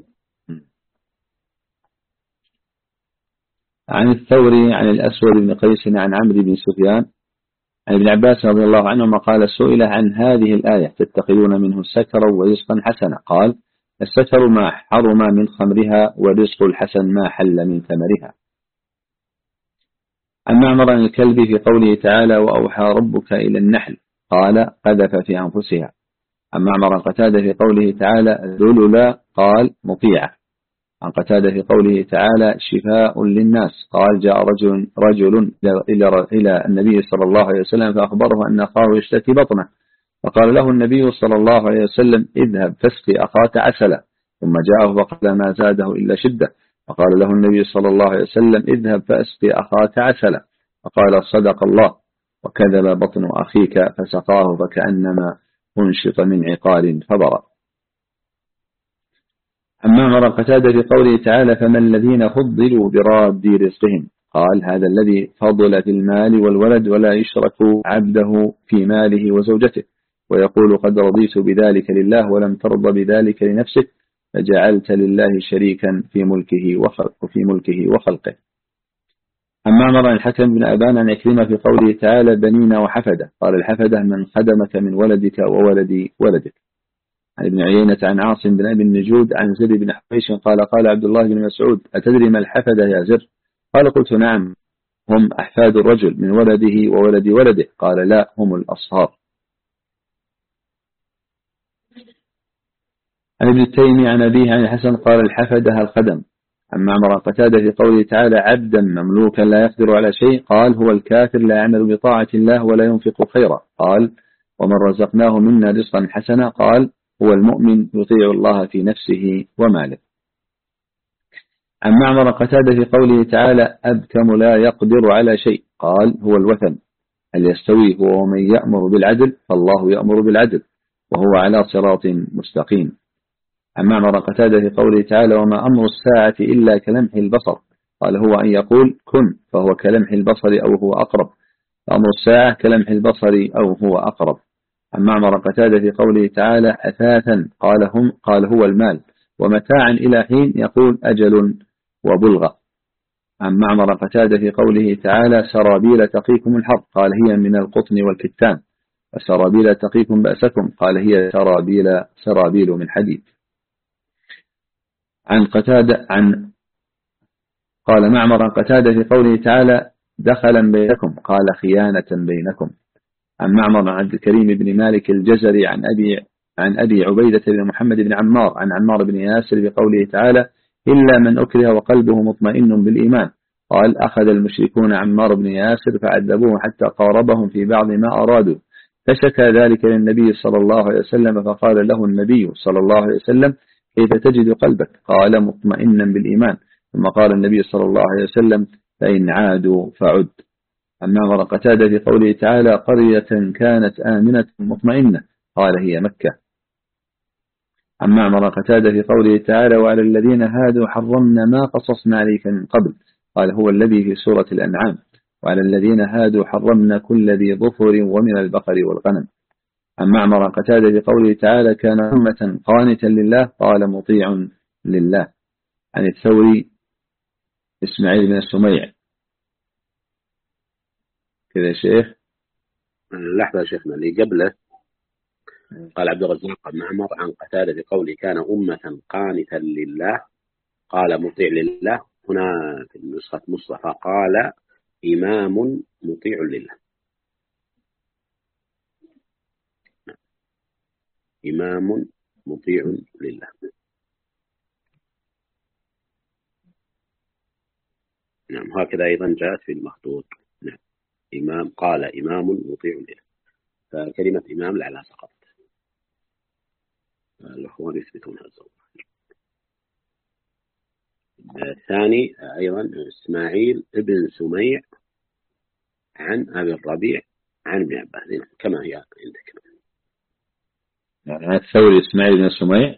عن الثوري عن الأسود بن قيس عن عمرو بن سفيان عن ابن عباس رضي الله عنهما قال: سئل عن هذه الآية: تتخذون منه سكرا ورزقا حسنا، قال: السكر ما حرم من خمرها، والرزق الحسن ما حل من ثمرها. عن معمر عن الكلب في قوله تعالى: وأوحى ربك إلى النحل، قال: قذف في أنفسها. عن معمر قتادة في قوله تعالى: ذللا، قال: مطيعة. عن قتادة في قوله تعالى: شفاء للناس، قال: جاء رجل إلى النبي صلى الله عليه وسلم فأخبره أن أخاه يشتكي بطنه، فقال له النبي صلى الله عليه وسلم: اذهب فاسقي أخاك عسلا. ثم جاءه فقال: ما زاده إلا شدة. فقال له النبي صلى الله عليه وسلم: اذهب فاسقي أخاك عسلا. فقال: صدق الله، وكذب بطن أخيك، فسقاه فكأنما انشط من عقال فبرأ. أما معمر قتادة في قوله تعالى: فما الذين فضلوا براد رزقهم، قال: هذا الذي فضل في المال والولد، ولا يشرك عبده في ماله وزوجته، ويقول: قد رضيت بذلك لله ولم ترض بذلك لنفسك، فجعلت لله شريكا في ملكه وخلقه. أما معمر الحكم بن أبان عن عكرمة في قوله تعالى: بنينا وحفدة، قال: الحفدة من خدمك من ولدك وولد ولدك. عن ابن عيينة عن عاصم بن أبي النجود عن زر بن حبيش قال: قال عبد الله بن مسعود: أتدري ما الحفدة يا زر؟ قال: قلت: نعم، هم أحفاد الرجل من ولده وولد ولده. قال: لا، هم الأصهار. عن ابن التيمي عن أبيه عن الحسن قال: الحفدة الخدم. عن معمر قتادة في قوله تعالى: عبدا مملوكا لا يقدر على شيء، قال: هو الكافر لا يعمل بطاعة الله ولا ينفق خيرا. قال: ومن رزقناه منا رزقا حسنا، قال: هو المؤمن يطيع الله في نفسه وماله. عن معمر قتادة في قوله تعالى أبكم لا يقدر على شيء قال هو الوثن. هل يستوي هو ومن يأمر بالعدل؟ فالله يأمر بالعدل وهو على صراط مستقيم. عن معمر قتادة في قوله تعالى وما أمر الساعة إلا كلمح البصر قال هو أن يقول كن فهو كلمح البصر أو هو أقرب، فأمر الساعة كلمح البصر أو هو أقرب. عن معمر قتادة في قوله تعالى أثاثا قال هو المال، ومتاعا إلى حين يقول أجل وبلغة. عن معمر قتادة في قوله تعالى سرابيل تقيكم الحر قال هي من القطن والكتان، وسرابيل تقيكم بأسكم قال هي سرابيل من حديد. عن قتادة قال معمر قتادة في قوله تعالى دخلا بينكم قال خيانة بينكم. عن معمر عن عبد الكريم بن مالك الجزري عن أبي عبيدة بن محمد بن عمار عن عمار بن ياسر بقوله تعالى إلا من أكره وقلبه مطمئن بالإيمان قال أخذ المشركون عمار بن ياسر فعذبوه حتى قاربهم في بعض ما أرادوا، فشكى ذلك للنبي صلى الله عليه وسلم فقال له النبي صلى الله عليه وسلم كيف تجد قلبك؟ قال مطمئنا بالإيمان، ثم قال النبي صلى الله عليه وسلم فإن عادوا فعد. عن معمر قتادة في قوله تعالى قرية كانت آمنة مطمئنة قال هي مكة. عن معمر قتادة في قوله تعالى وعلى الذين هادوا حرمنا ما قصصنا عليك من قبل قال هو الذي في سورة الأنعام وعلى الذين هادوا حرمنا كل ذي ظفر ومن البقر والغنم. عن معمر قتادة في قوله تعالى كان أمة قانتا لله قال مطيع لله. عن الثوري إسماعيل بن السميع كذا شيخ لحظة يا شيخنا اللي قبله قال عبد الرزاق بن معمر عن قتادة في قوله كان أمة قانتا لله قال مطيع لله، هنا في نسخة مصطفى قال إمام مطيع لله. إمام مطيع لله. نعم هكذا أيضا جاءت في المخطوط. نعم إمام قال إمام مطيع لله، فكلمة إمام لعلها سقطت، الأخوان يثبتون هذا. الثاني أيضا إسماعيل ابن سميع عن أبي الربيع عن ابن عباس كما هي عندك. يعني الثوري إسماعيل بن سميع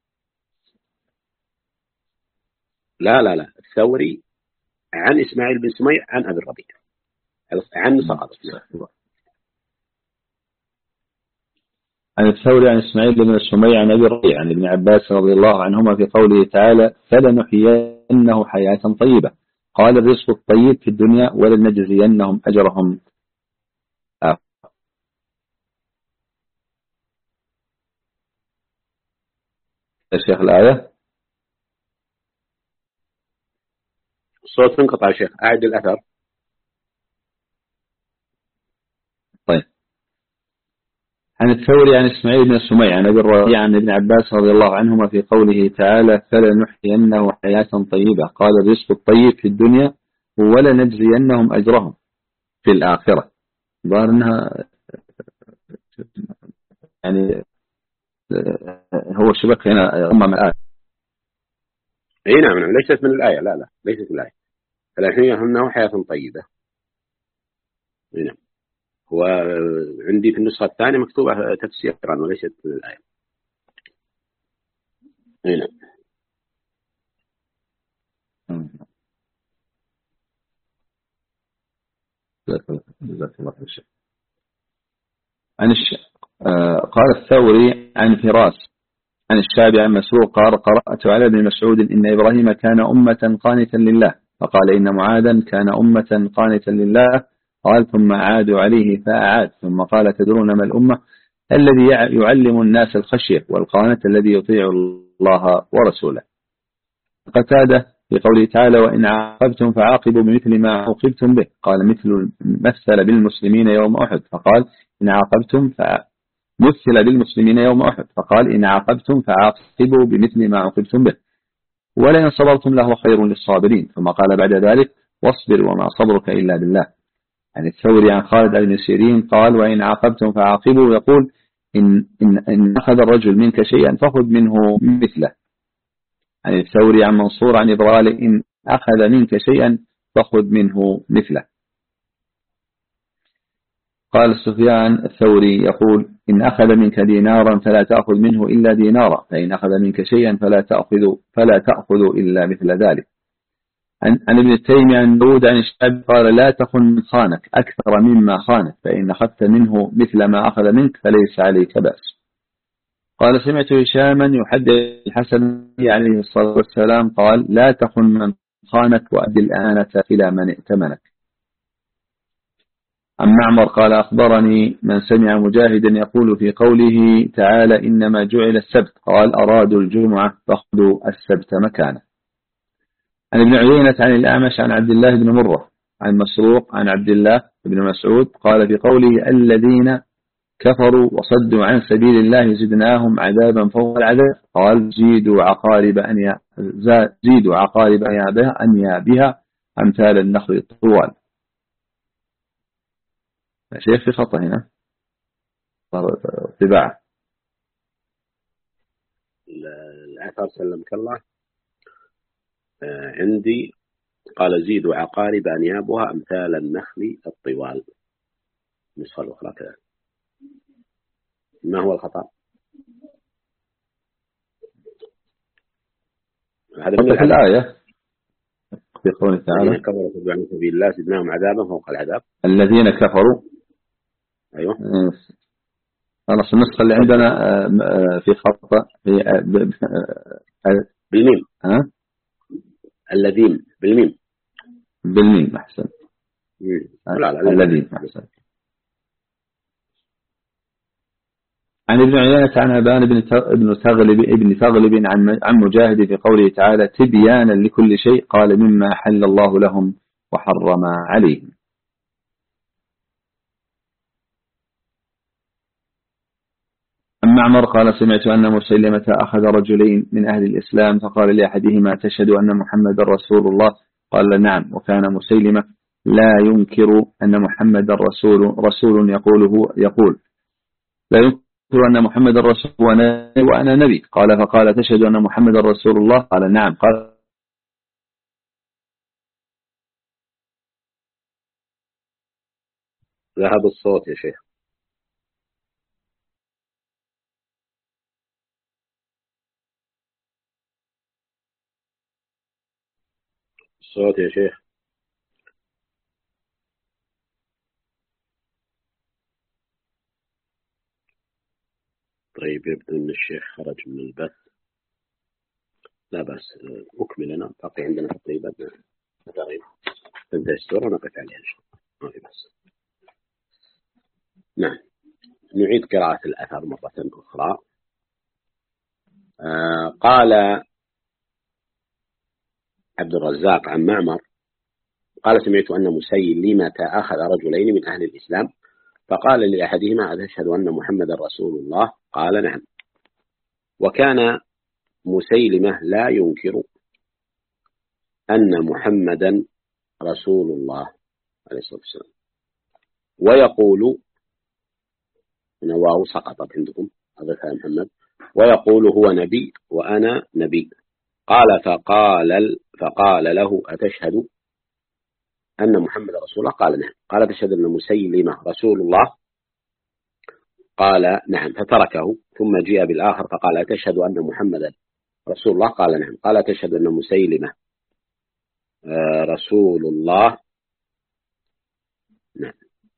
لا الثوري عن إسماعيل بن سميع عن أبي الربيع عن سقطت. عن الثوري عن إسماعيل بن سميع عن أبي الربيع عن ابن عباس رضي الله عنهما في قوله تعالى فلنحيينه حياة طيبة قال الرزق الطيب في الدنيا ولنجزينهم أجرهم الشيخ الآية الصوت انقطع يا شيخ، أعد الأثر. طيب. عن الثوري عن إسماعيل بن سميع عن أبي الربيع عن ابن عباس رضي الله عنهما في قوله تعالى فلنحيينه حياة طيبة قال الرزق الطيب في الدنيا ولنجزينهم أجرهم في الآخرة. ظاهر أنها يعني هو شبك هنا ضمن الآية. اي نعم ليست من الآية، لا ليست من الآية. فلنحيينه حياة طيبة. نعم هو عندي في النسخة الثانية مكتوبة تفسيرا وليست من الآية. نعم. جزاك الله خير. قال الثوري عن فراس عن الشعبي عن مسروق قال قرأت على ابن مسعود إن إبراهيم كان أمة قانتا لله فقال إن معاذا كان أمة قانتا لله قال ثم عادوا عليه فأعاد ثم قال تدرون ما الأمة الذي يعلم الناس الخشية والقانت الذي يطيع الله ورسوله. قتادة في قوله تعالى وإن عاقبتم فعاقبوا بمثل ما عوقبتم به قال مثل بالمسلمين يوم أحد فقال إن عاقبتم مثل بالمسلمين يوم أحد فقال إن عاقبتم فعاقبوا بمثل ما عوقبتم به ولئن صبرتم له خير للصابرين ثم قال بعد ذلك واصبر وما صبرك إلا بالله. يعني الثوري عن خالد بن سيرين قال وإن عاقبتم فعاقبوا يقول إن أخذ الرجل منك شيئا فخذ منه مثله. عن الثوري عن منصور عن إبراهيم إن أخذ منك شيئا فخذ منه مثله. قال سفيان الثوري يقول إن أخذ منك دينارا فلا تأخذ منه إلا دينارا، فإن أخذ منك شيئا فلا تأخذ إلا مثل ذلك. عن ابن التيمي عن داود عن الشعبي قال لا تخن من خانك أكثر مما خانك، فإن أخذت منه مثل ما أخذ منك فليس عليك بأس. قال سمعت هشاما يحدث الحسن عليه الصلاة والسلام قال لا تخن من خانك وأدي الأمانة إلى من ائتمنك. عن معمر قال أخبرني من سمع مجاهدا يقول في قوله تعالى إنما جعل السبت قال أرادوا الجمعة فاخذوا السبت مكانه. عن ابن عيينة عن الأعمش عن عبد الله بن مرة عن مسروق عن عبد الله بن مسعود قال في قوله الذين كفروا وصدوا عن سبيل الله زدناهم عذابا فوق العذاب قال زيدوا عقارب أنيابها أمثال النخل الطوال. شيخ في خطأ هنا طباعة الأثر سلمك الله عندي قال زيدوا عقارب أنيابها أمثال النخل الطوال، نسخة الأخرى كذا. ما هو الخطأ؟ هذا من الآية في قوله تعالى الذين كفروا وصدوا عن سبيل الله زدناهم عذابا فوق العذاب. الذين كفروا أيوه خلاص النسخة اللي عندنا في خطأ في بالميم. الذين بالميم أحسن. لا الذين أحسن. عن ابن عيينة عن أبان ابن ثغلب عن مجاهد في قوله تعالى تبيانا لكل شيء قال مما أحل الله لهم وحرم عليهم. عن معمر قال سمعت أن مسيلمة أخذ رجلين من أهل الإسلام فقال لأحدهما تشهد أن محمد رسول الله قال نعم، وكان مسيلمة لا ينكر أن محمد رسول يقول لا ينكر أن محمد رسول وأنا نبي قال فقال تشهد أن محمد رسول الله قال نعم قال ذهب الصوت يا شيخ. الصوت يا شيخ. طيب يبدو أن الشيخ خرج من البث. لا بس أكمل لنا باقي عندنا تقريبا تنتهي السورة ونقف عليها إن شاء الله ما في بس. نعم نعيد قراءة الأثر مرة أخرى. قال عبد الرزاق عن معمر قال سمعت أن مسيلمة أخذ رجلين من أهل الإسلام فقال لأحدهما أتشهد أن محمد رسول الله قال نعم، وكان مسيلمة لا ينكر أن محمدا رسول الله عليه الصلاة والسلام ويقول هنا واو سقطت عندكم هذا كلام محمد ويقول هو نبي وأنا نبي. قال فقال له أتشهد أن محمد رسول الله قال نعم. قال تشهد أن مسيلمة رسول الله قال نعم فتركه ثم جاء بالآخر فقال أتشهد أن محمدا رسول الله قال نعم. قال تشهد أن مسيلمة رسول الله نعم.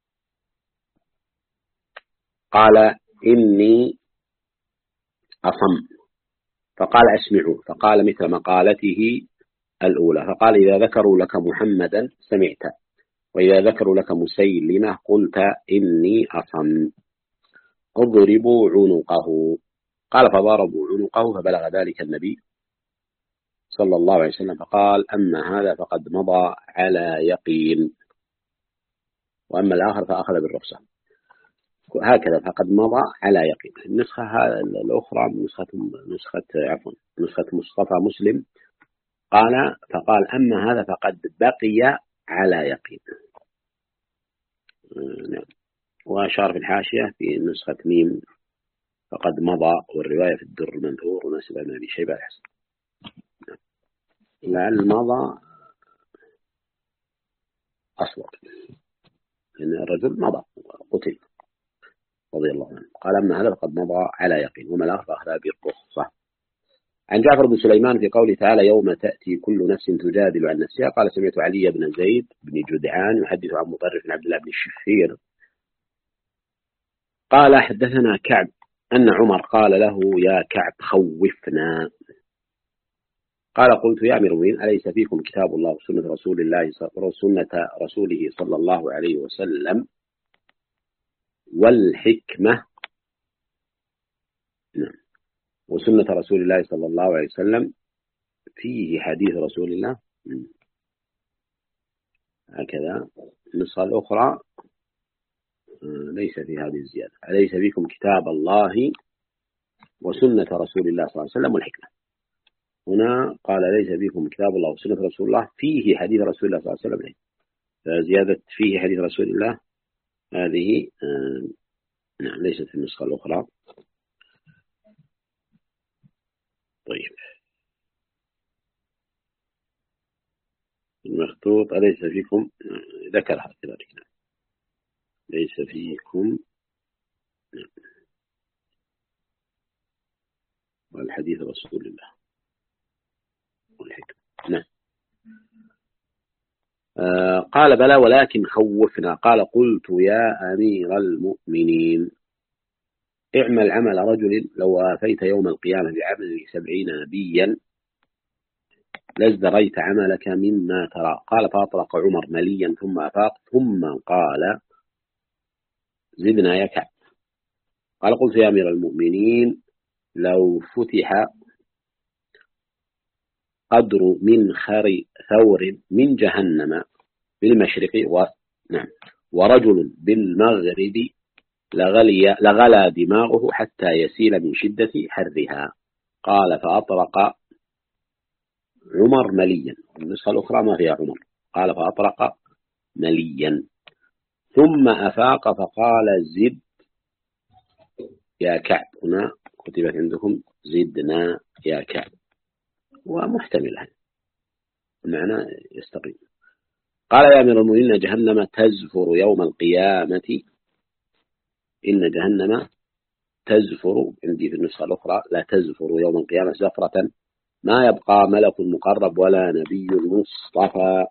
قال إني أصم فقال أسمعوا فقال مثل مقالته الأولى فقال إذا ذكروا لك محمدا سمعت وإذا ذكروا لك مسيلمة قلت إني أصم اضربوا عنقه. قال فضربوا عنقه فبلغ ذلك النبي صلى الله عليه وسلم فقال أما هذا فقد مضى على يقين وأما الآخر فأخذ بالرخصة. هكذا فقد مضى على يقين. النسخة الأخرى نسخة مصطفى مسلم فقال أما هذا فقد بقي على يقين. وأشار في الحاشية في نسخة ميم فقد مضى والرواية في الدر المنثور ونسب ابن أبي شيبة الحسن. لعل مضى أصوب، إن الرجل مضى قتل رضي الله عنه. قال أما هذا فقد مضى على يقين، وما الآخر فأخذها بالرخصة. عن جعفر بن سليمان في قوله تعالى يوم تأتي كل نفس تجادل عن نفسها قال سمعت علي بن زيد بن جدعان يحدث عن مطرف بن عبد الله بن الشخير قال حدثنا كعب أن عمر قال له يا كعب خوفنا. قال قلت يا أمير المؤمنين أليس فيكم كتاب الله وسنة رسوله صلى الله عليه وسلم والحكمة، نعم، وسنة رسول الله صلى الله عليه وسلم فيه حديث رسول الله، هكذا. النسخة الأخرى ليس في هذه الزيادة، أليس فيكم كتاب الله وسنة رسول الله صلى الله عليه وسلم والحكمة. هنا قال ليس فيكم كتاب الله وسنة رسول الله فيه حديث رسول الله صلى الله عليه وسلم، فزيادة فيه حديث رسول الله هذه نعم ليست في النسخة الأخرى. طيب المخطوط أليس فيكم ذكرها كذلك، نعم ليس فيكم، نعم، والحديث رسول الله والحكمة، نعم. قال بلى ولكن خوفنا. قال قلت يا أمير المؤمنين اعمل عمل رجل لو آفيت يوم القيامة بعمل 70 نبيا لازدريت عملك مما ترى. قال فأطلق عمر مليا ثم أفاق ثم قال زدنا يا كعب. قال قلت يا أمير المؤمنين لو فتح قدر من ثور من جهنم بالمشرق نعم ورجل بالمغرب لغلى دماغه حتى يسيل من شدة حرها. قال فأطرق عمر مليا، النسخة الأخرى ما فيها عمر، قال فأطرق مليا ثم أفاق فقال زد يا كعب. هنا كتبت عندكم زدنا يا كعب، ومحتملة المعنى يستقيم. قال يا أمير المؤمنين جهنم تزفر يوم القيامة، إن جهنم تزفر، عندي في النسخة الأخرى لا تزفر يوم القيامة زفرة ما يبقى ملك مقرب ولا نبي مصطفى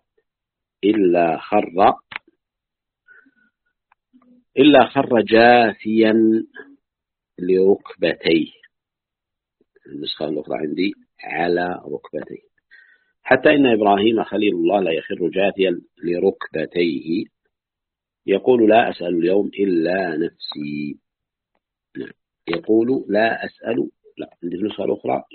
إلا خر جاثيا لركبتيه، النسخة الأخرى عندي على ركبتيه، حتى إن إبراهيم خليل الله لا يخر جاثيا لركبتيه يقول لا أسأل اليوم إلا نفسي، نعم يقول لا أسأل، لا عندي النسخة الأخرى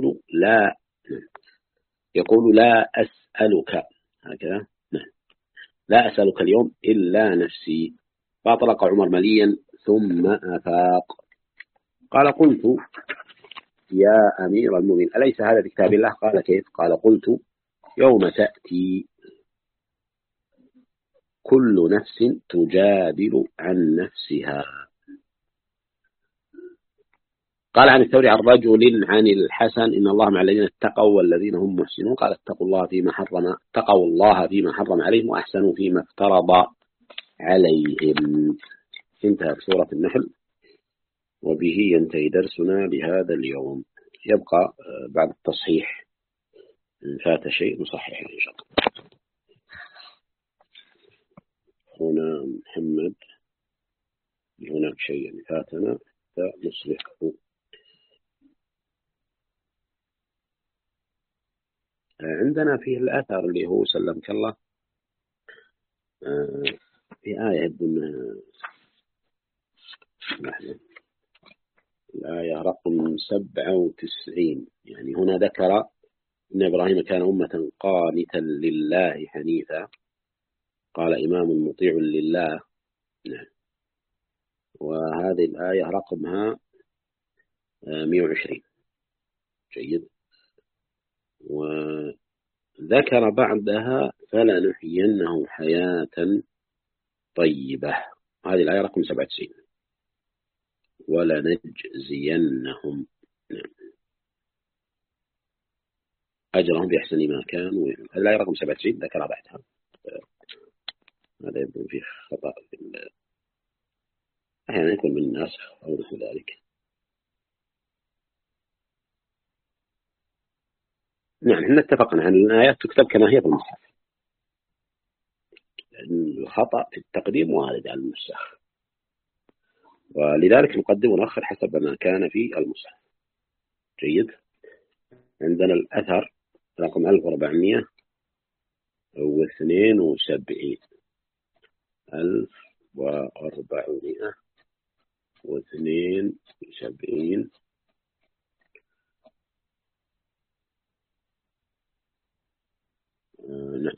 يقول لا أسألك، هكذا، نعم لا أسألك اليوم إلا نفسي. فأطلق عمر مليا ثم أفاق. قال قلت يا أمير المؤمنين أليس هذا في كتاب الله؟ قال كيف؟ قال قلت يوم تأتي كل نفس تجادل عن نفسها. قال عن الثوري عن رجل عن الحسن إن الله مع الذين اتقوا والذين هم محسنون. قال اتقوا الله فيما حرم عليهم وأحسنوا فيما افترض عليهم. انتهت سورة النحل، وبه ينتهي درسنا لهذا اليوم. يبقى بعد التصحيح إن فات شيء نصحح إن شاء الله. هنا محمد هناك شيء فاتنا فنصلحه. عندنا فيه الأثر اللي هو سلمك الله في آية يبدو الآية رقم 97، يعني هنا ذكر إن إبراهيم كان أمة قانتا لله حنيفا، قال إمام مطيع لله، نعم. وهذه الآية رقمها 120. جيد. وذكر بعدها فلنحيينه حياة طيبة، هذه الآية رقم 97. ولنجزينهم، نعم. أجرهم بأحسن ما كانوا. الآية رقم 97 ذكرها بعدها. هذا يبدو فيه خطأ أحيانا يكون من الناسخ أو نحو ذلك. نعم، احنا اتفقنا أن الآيات تكتب كما هي في المصحف. الخطأ في التقديم وارد على النسخ، ولذلك نقدم ونؤخر حسب ما كان في المصحف. جيد. عندنا الأثر رقم 1472. 1472. نعم.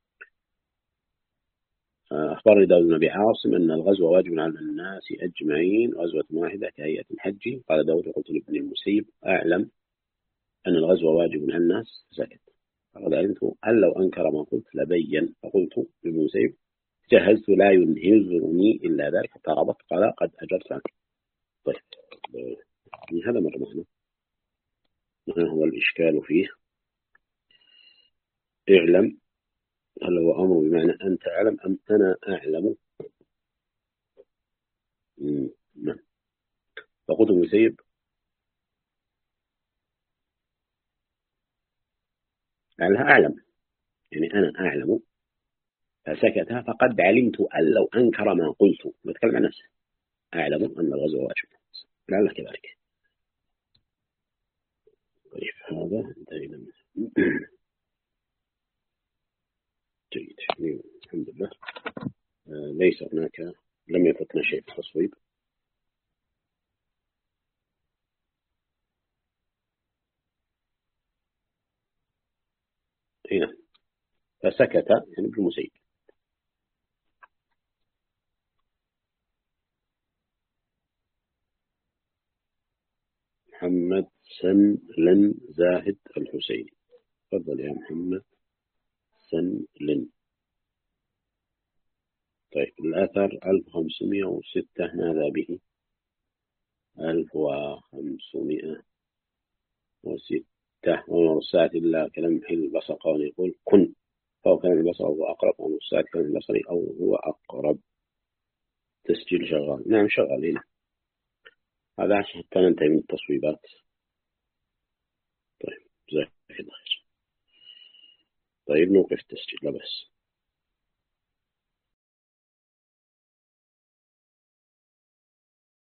أخبرني داود بن أبي عاصم أن الغزو واجب على الناس أجمعين غزوة واحدة كهيئة الحج. قال داود قلت لابن المسيب أعلم أن الغزو واجب على الناس فسكت. فقد علمت هل لو أنكر ما قلت لبين. فقلت لابن المسيب جهزت لا ينهزني إلا ذلك حتى ربط. قال قد أجرت عنك. طيب، هذا مر معنا. ما هو الإشكال فيه؟ اعلم هل هو أمر بمعنى أنت أعلم أم أنا أعلم؟ نعم. فقلت ابن المسيب لعلها أعلم، يعني أنا أعلم فسكت. فقد علمت أن لو أنكر ما قلت. بتكلم عن نفسه. أعلم أن الغزو واجب لعله كذلك. طيب، هذا انتهينا منه. جيد. الحمد لله. ليس هناك، لم يفتنا شيء في التصويب. هنا فسكت يعني ابن المسيب. محمد سن لن زاهد الحسيني. تفضل يا محمد سن لن. طيب، الأثر 1506 ماذا به؟ 1506. وما الساعة إلا كلمح البصر. قال يقول كن، فهو كلام البصر أو هو أقرب. وما الساعة كلام البصر أو هو أقرب. تسجيل شغال. نعم شغال هنا. هذا عشان حتى ننتهي من التصويبات. طيب، جزاك الله خير. طيب، نوقف التسجيل لا بس.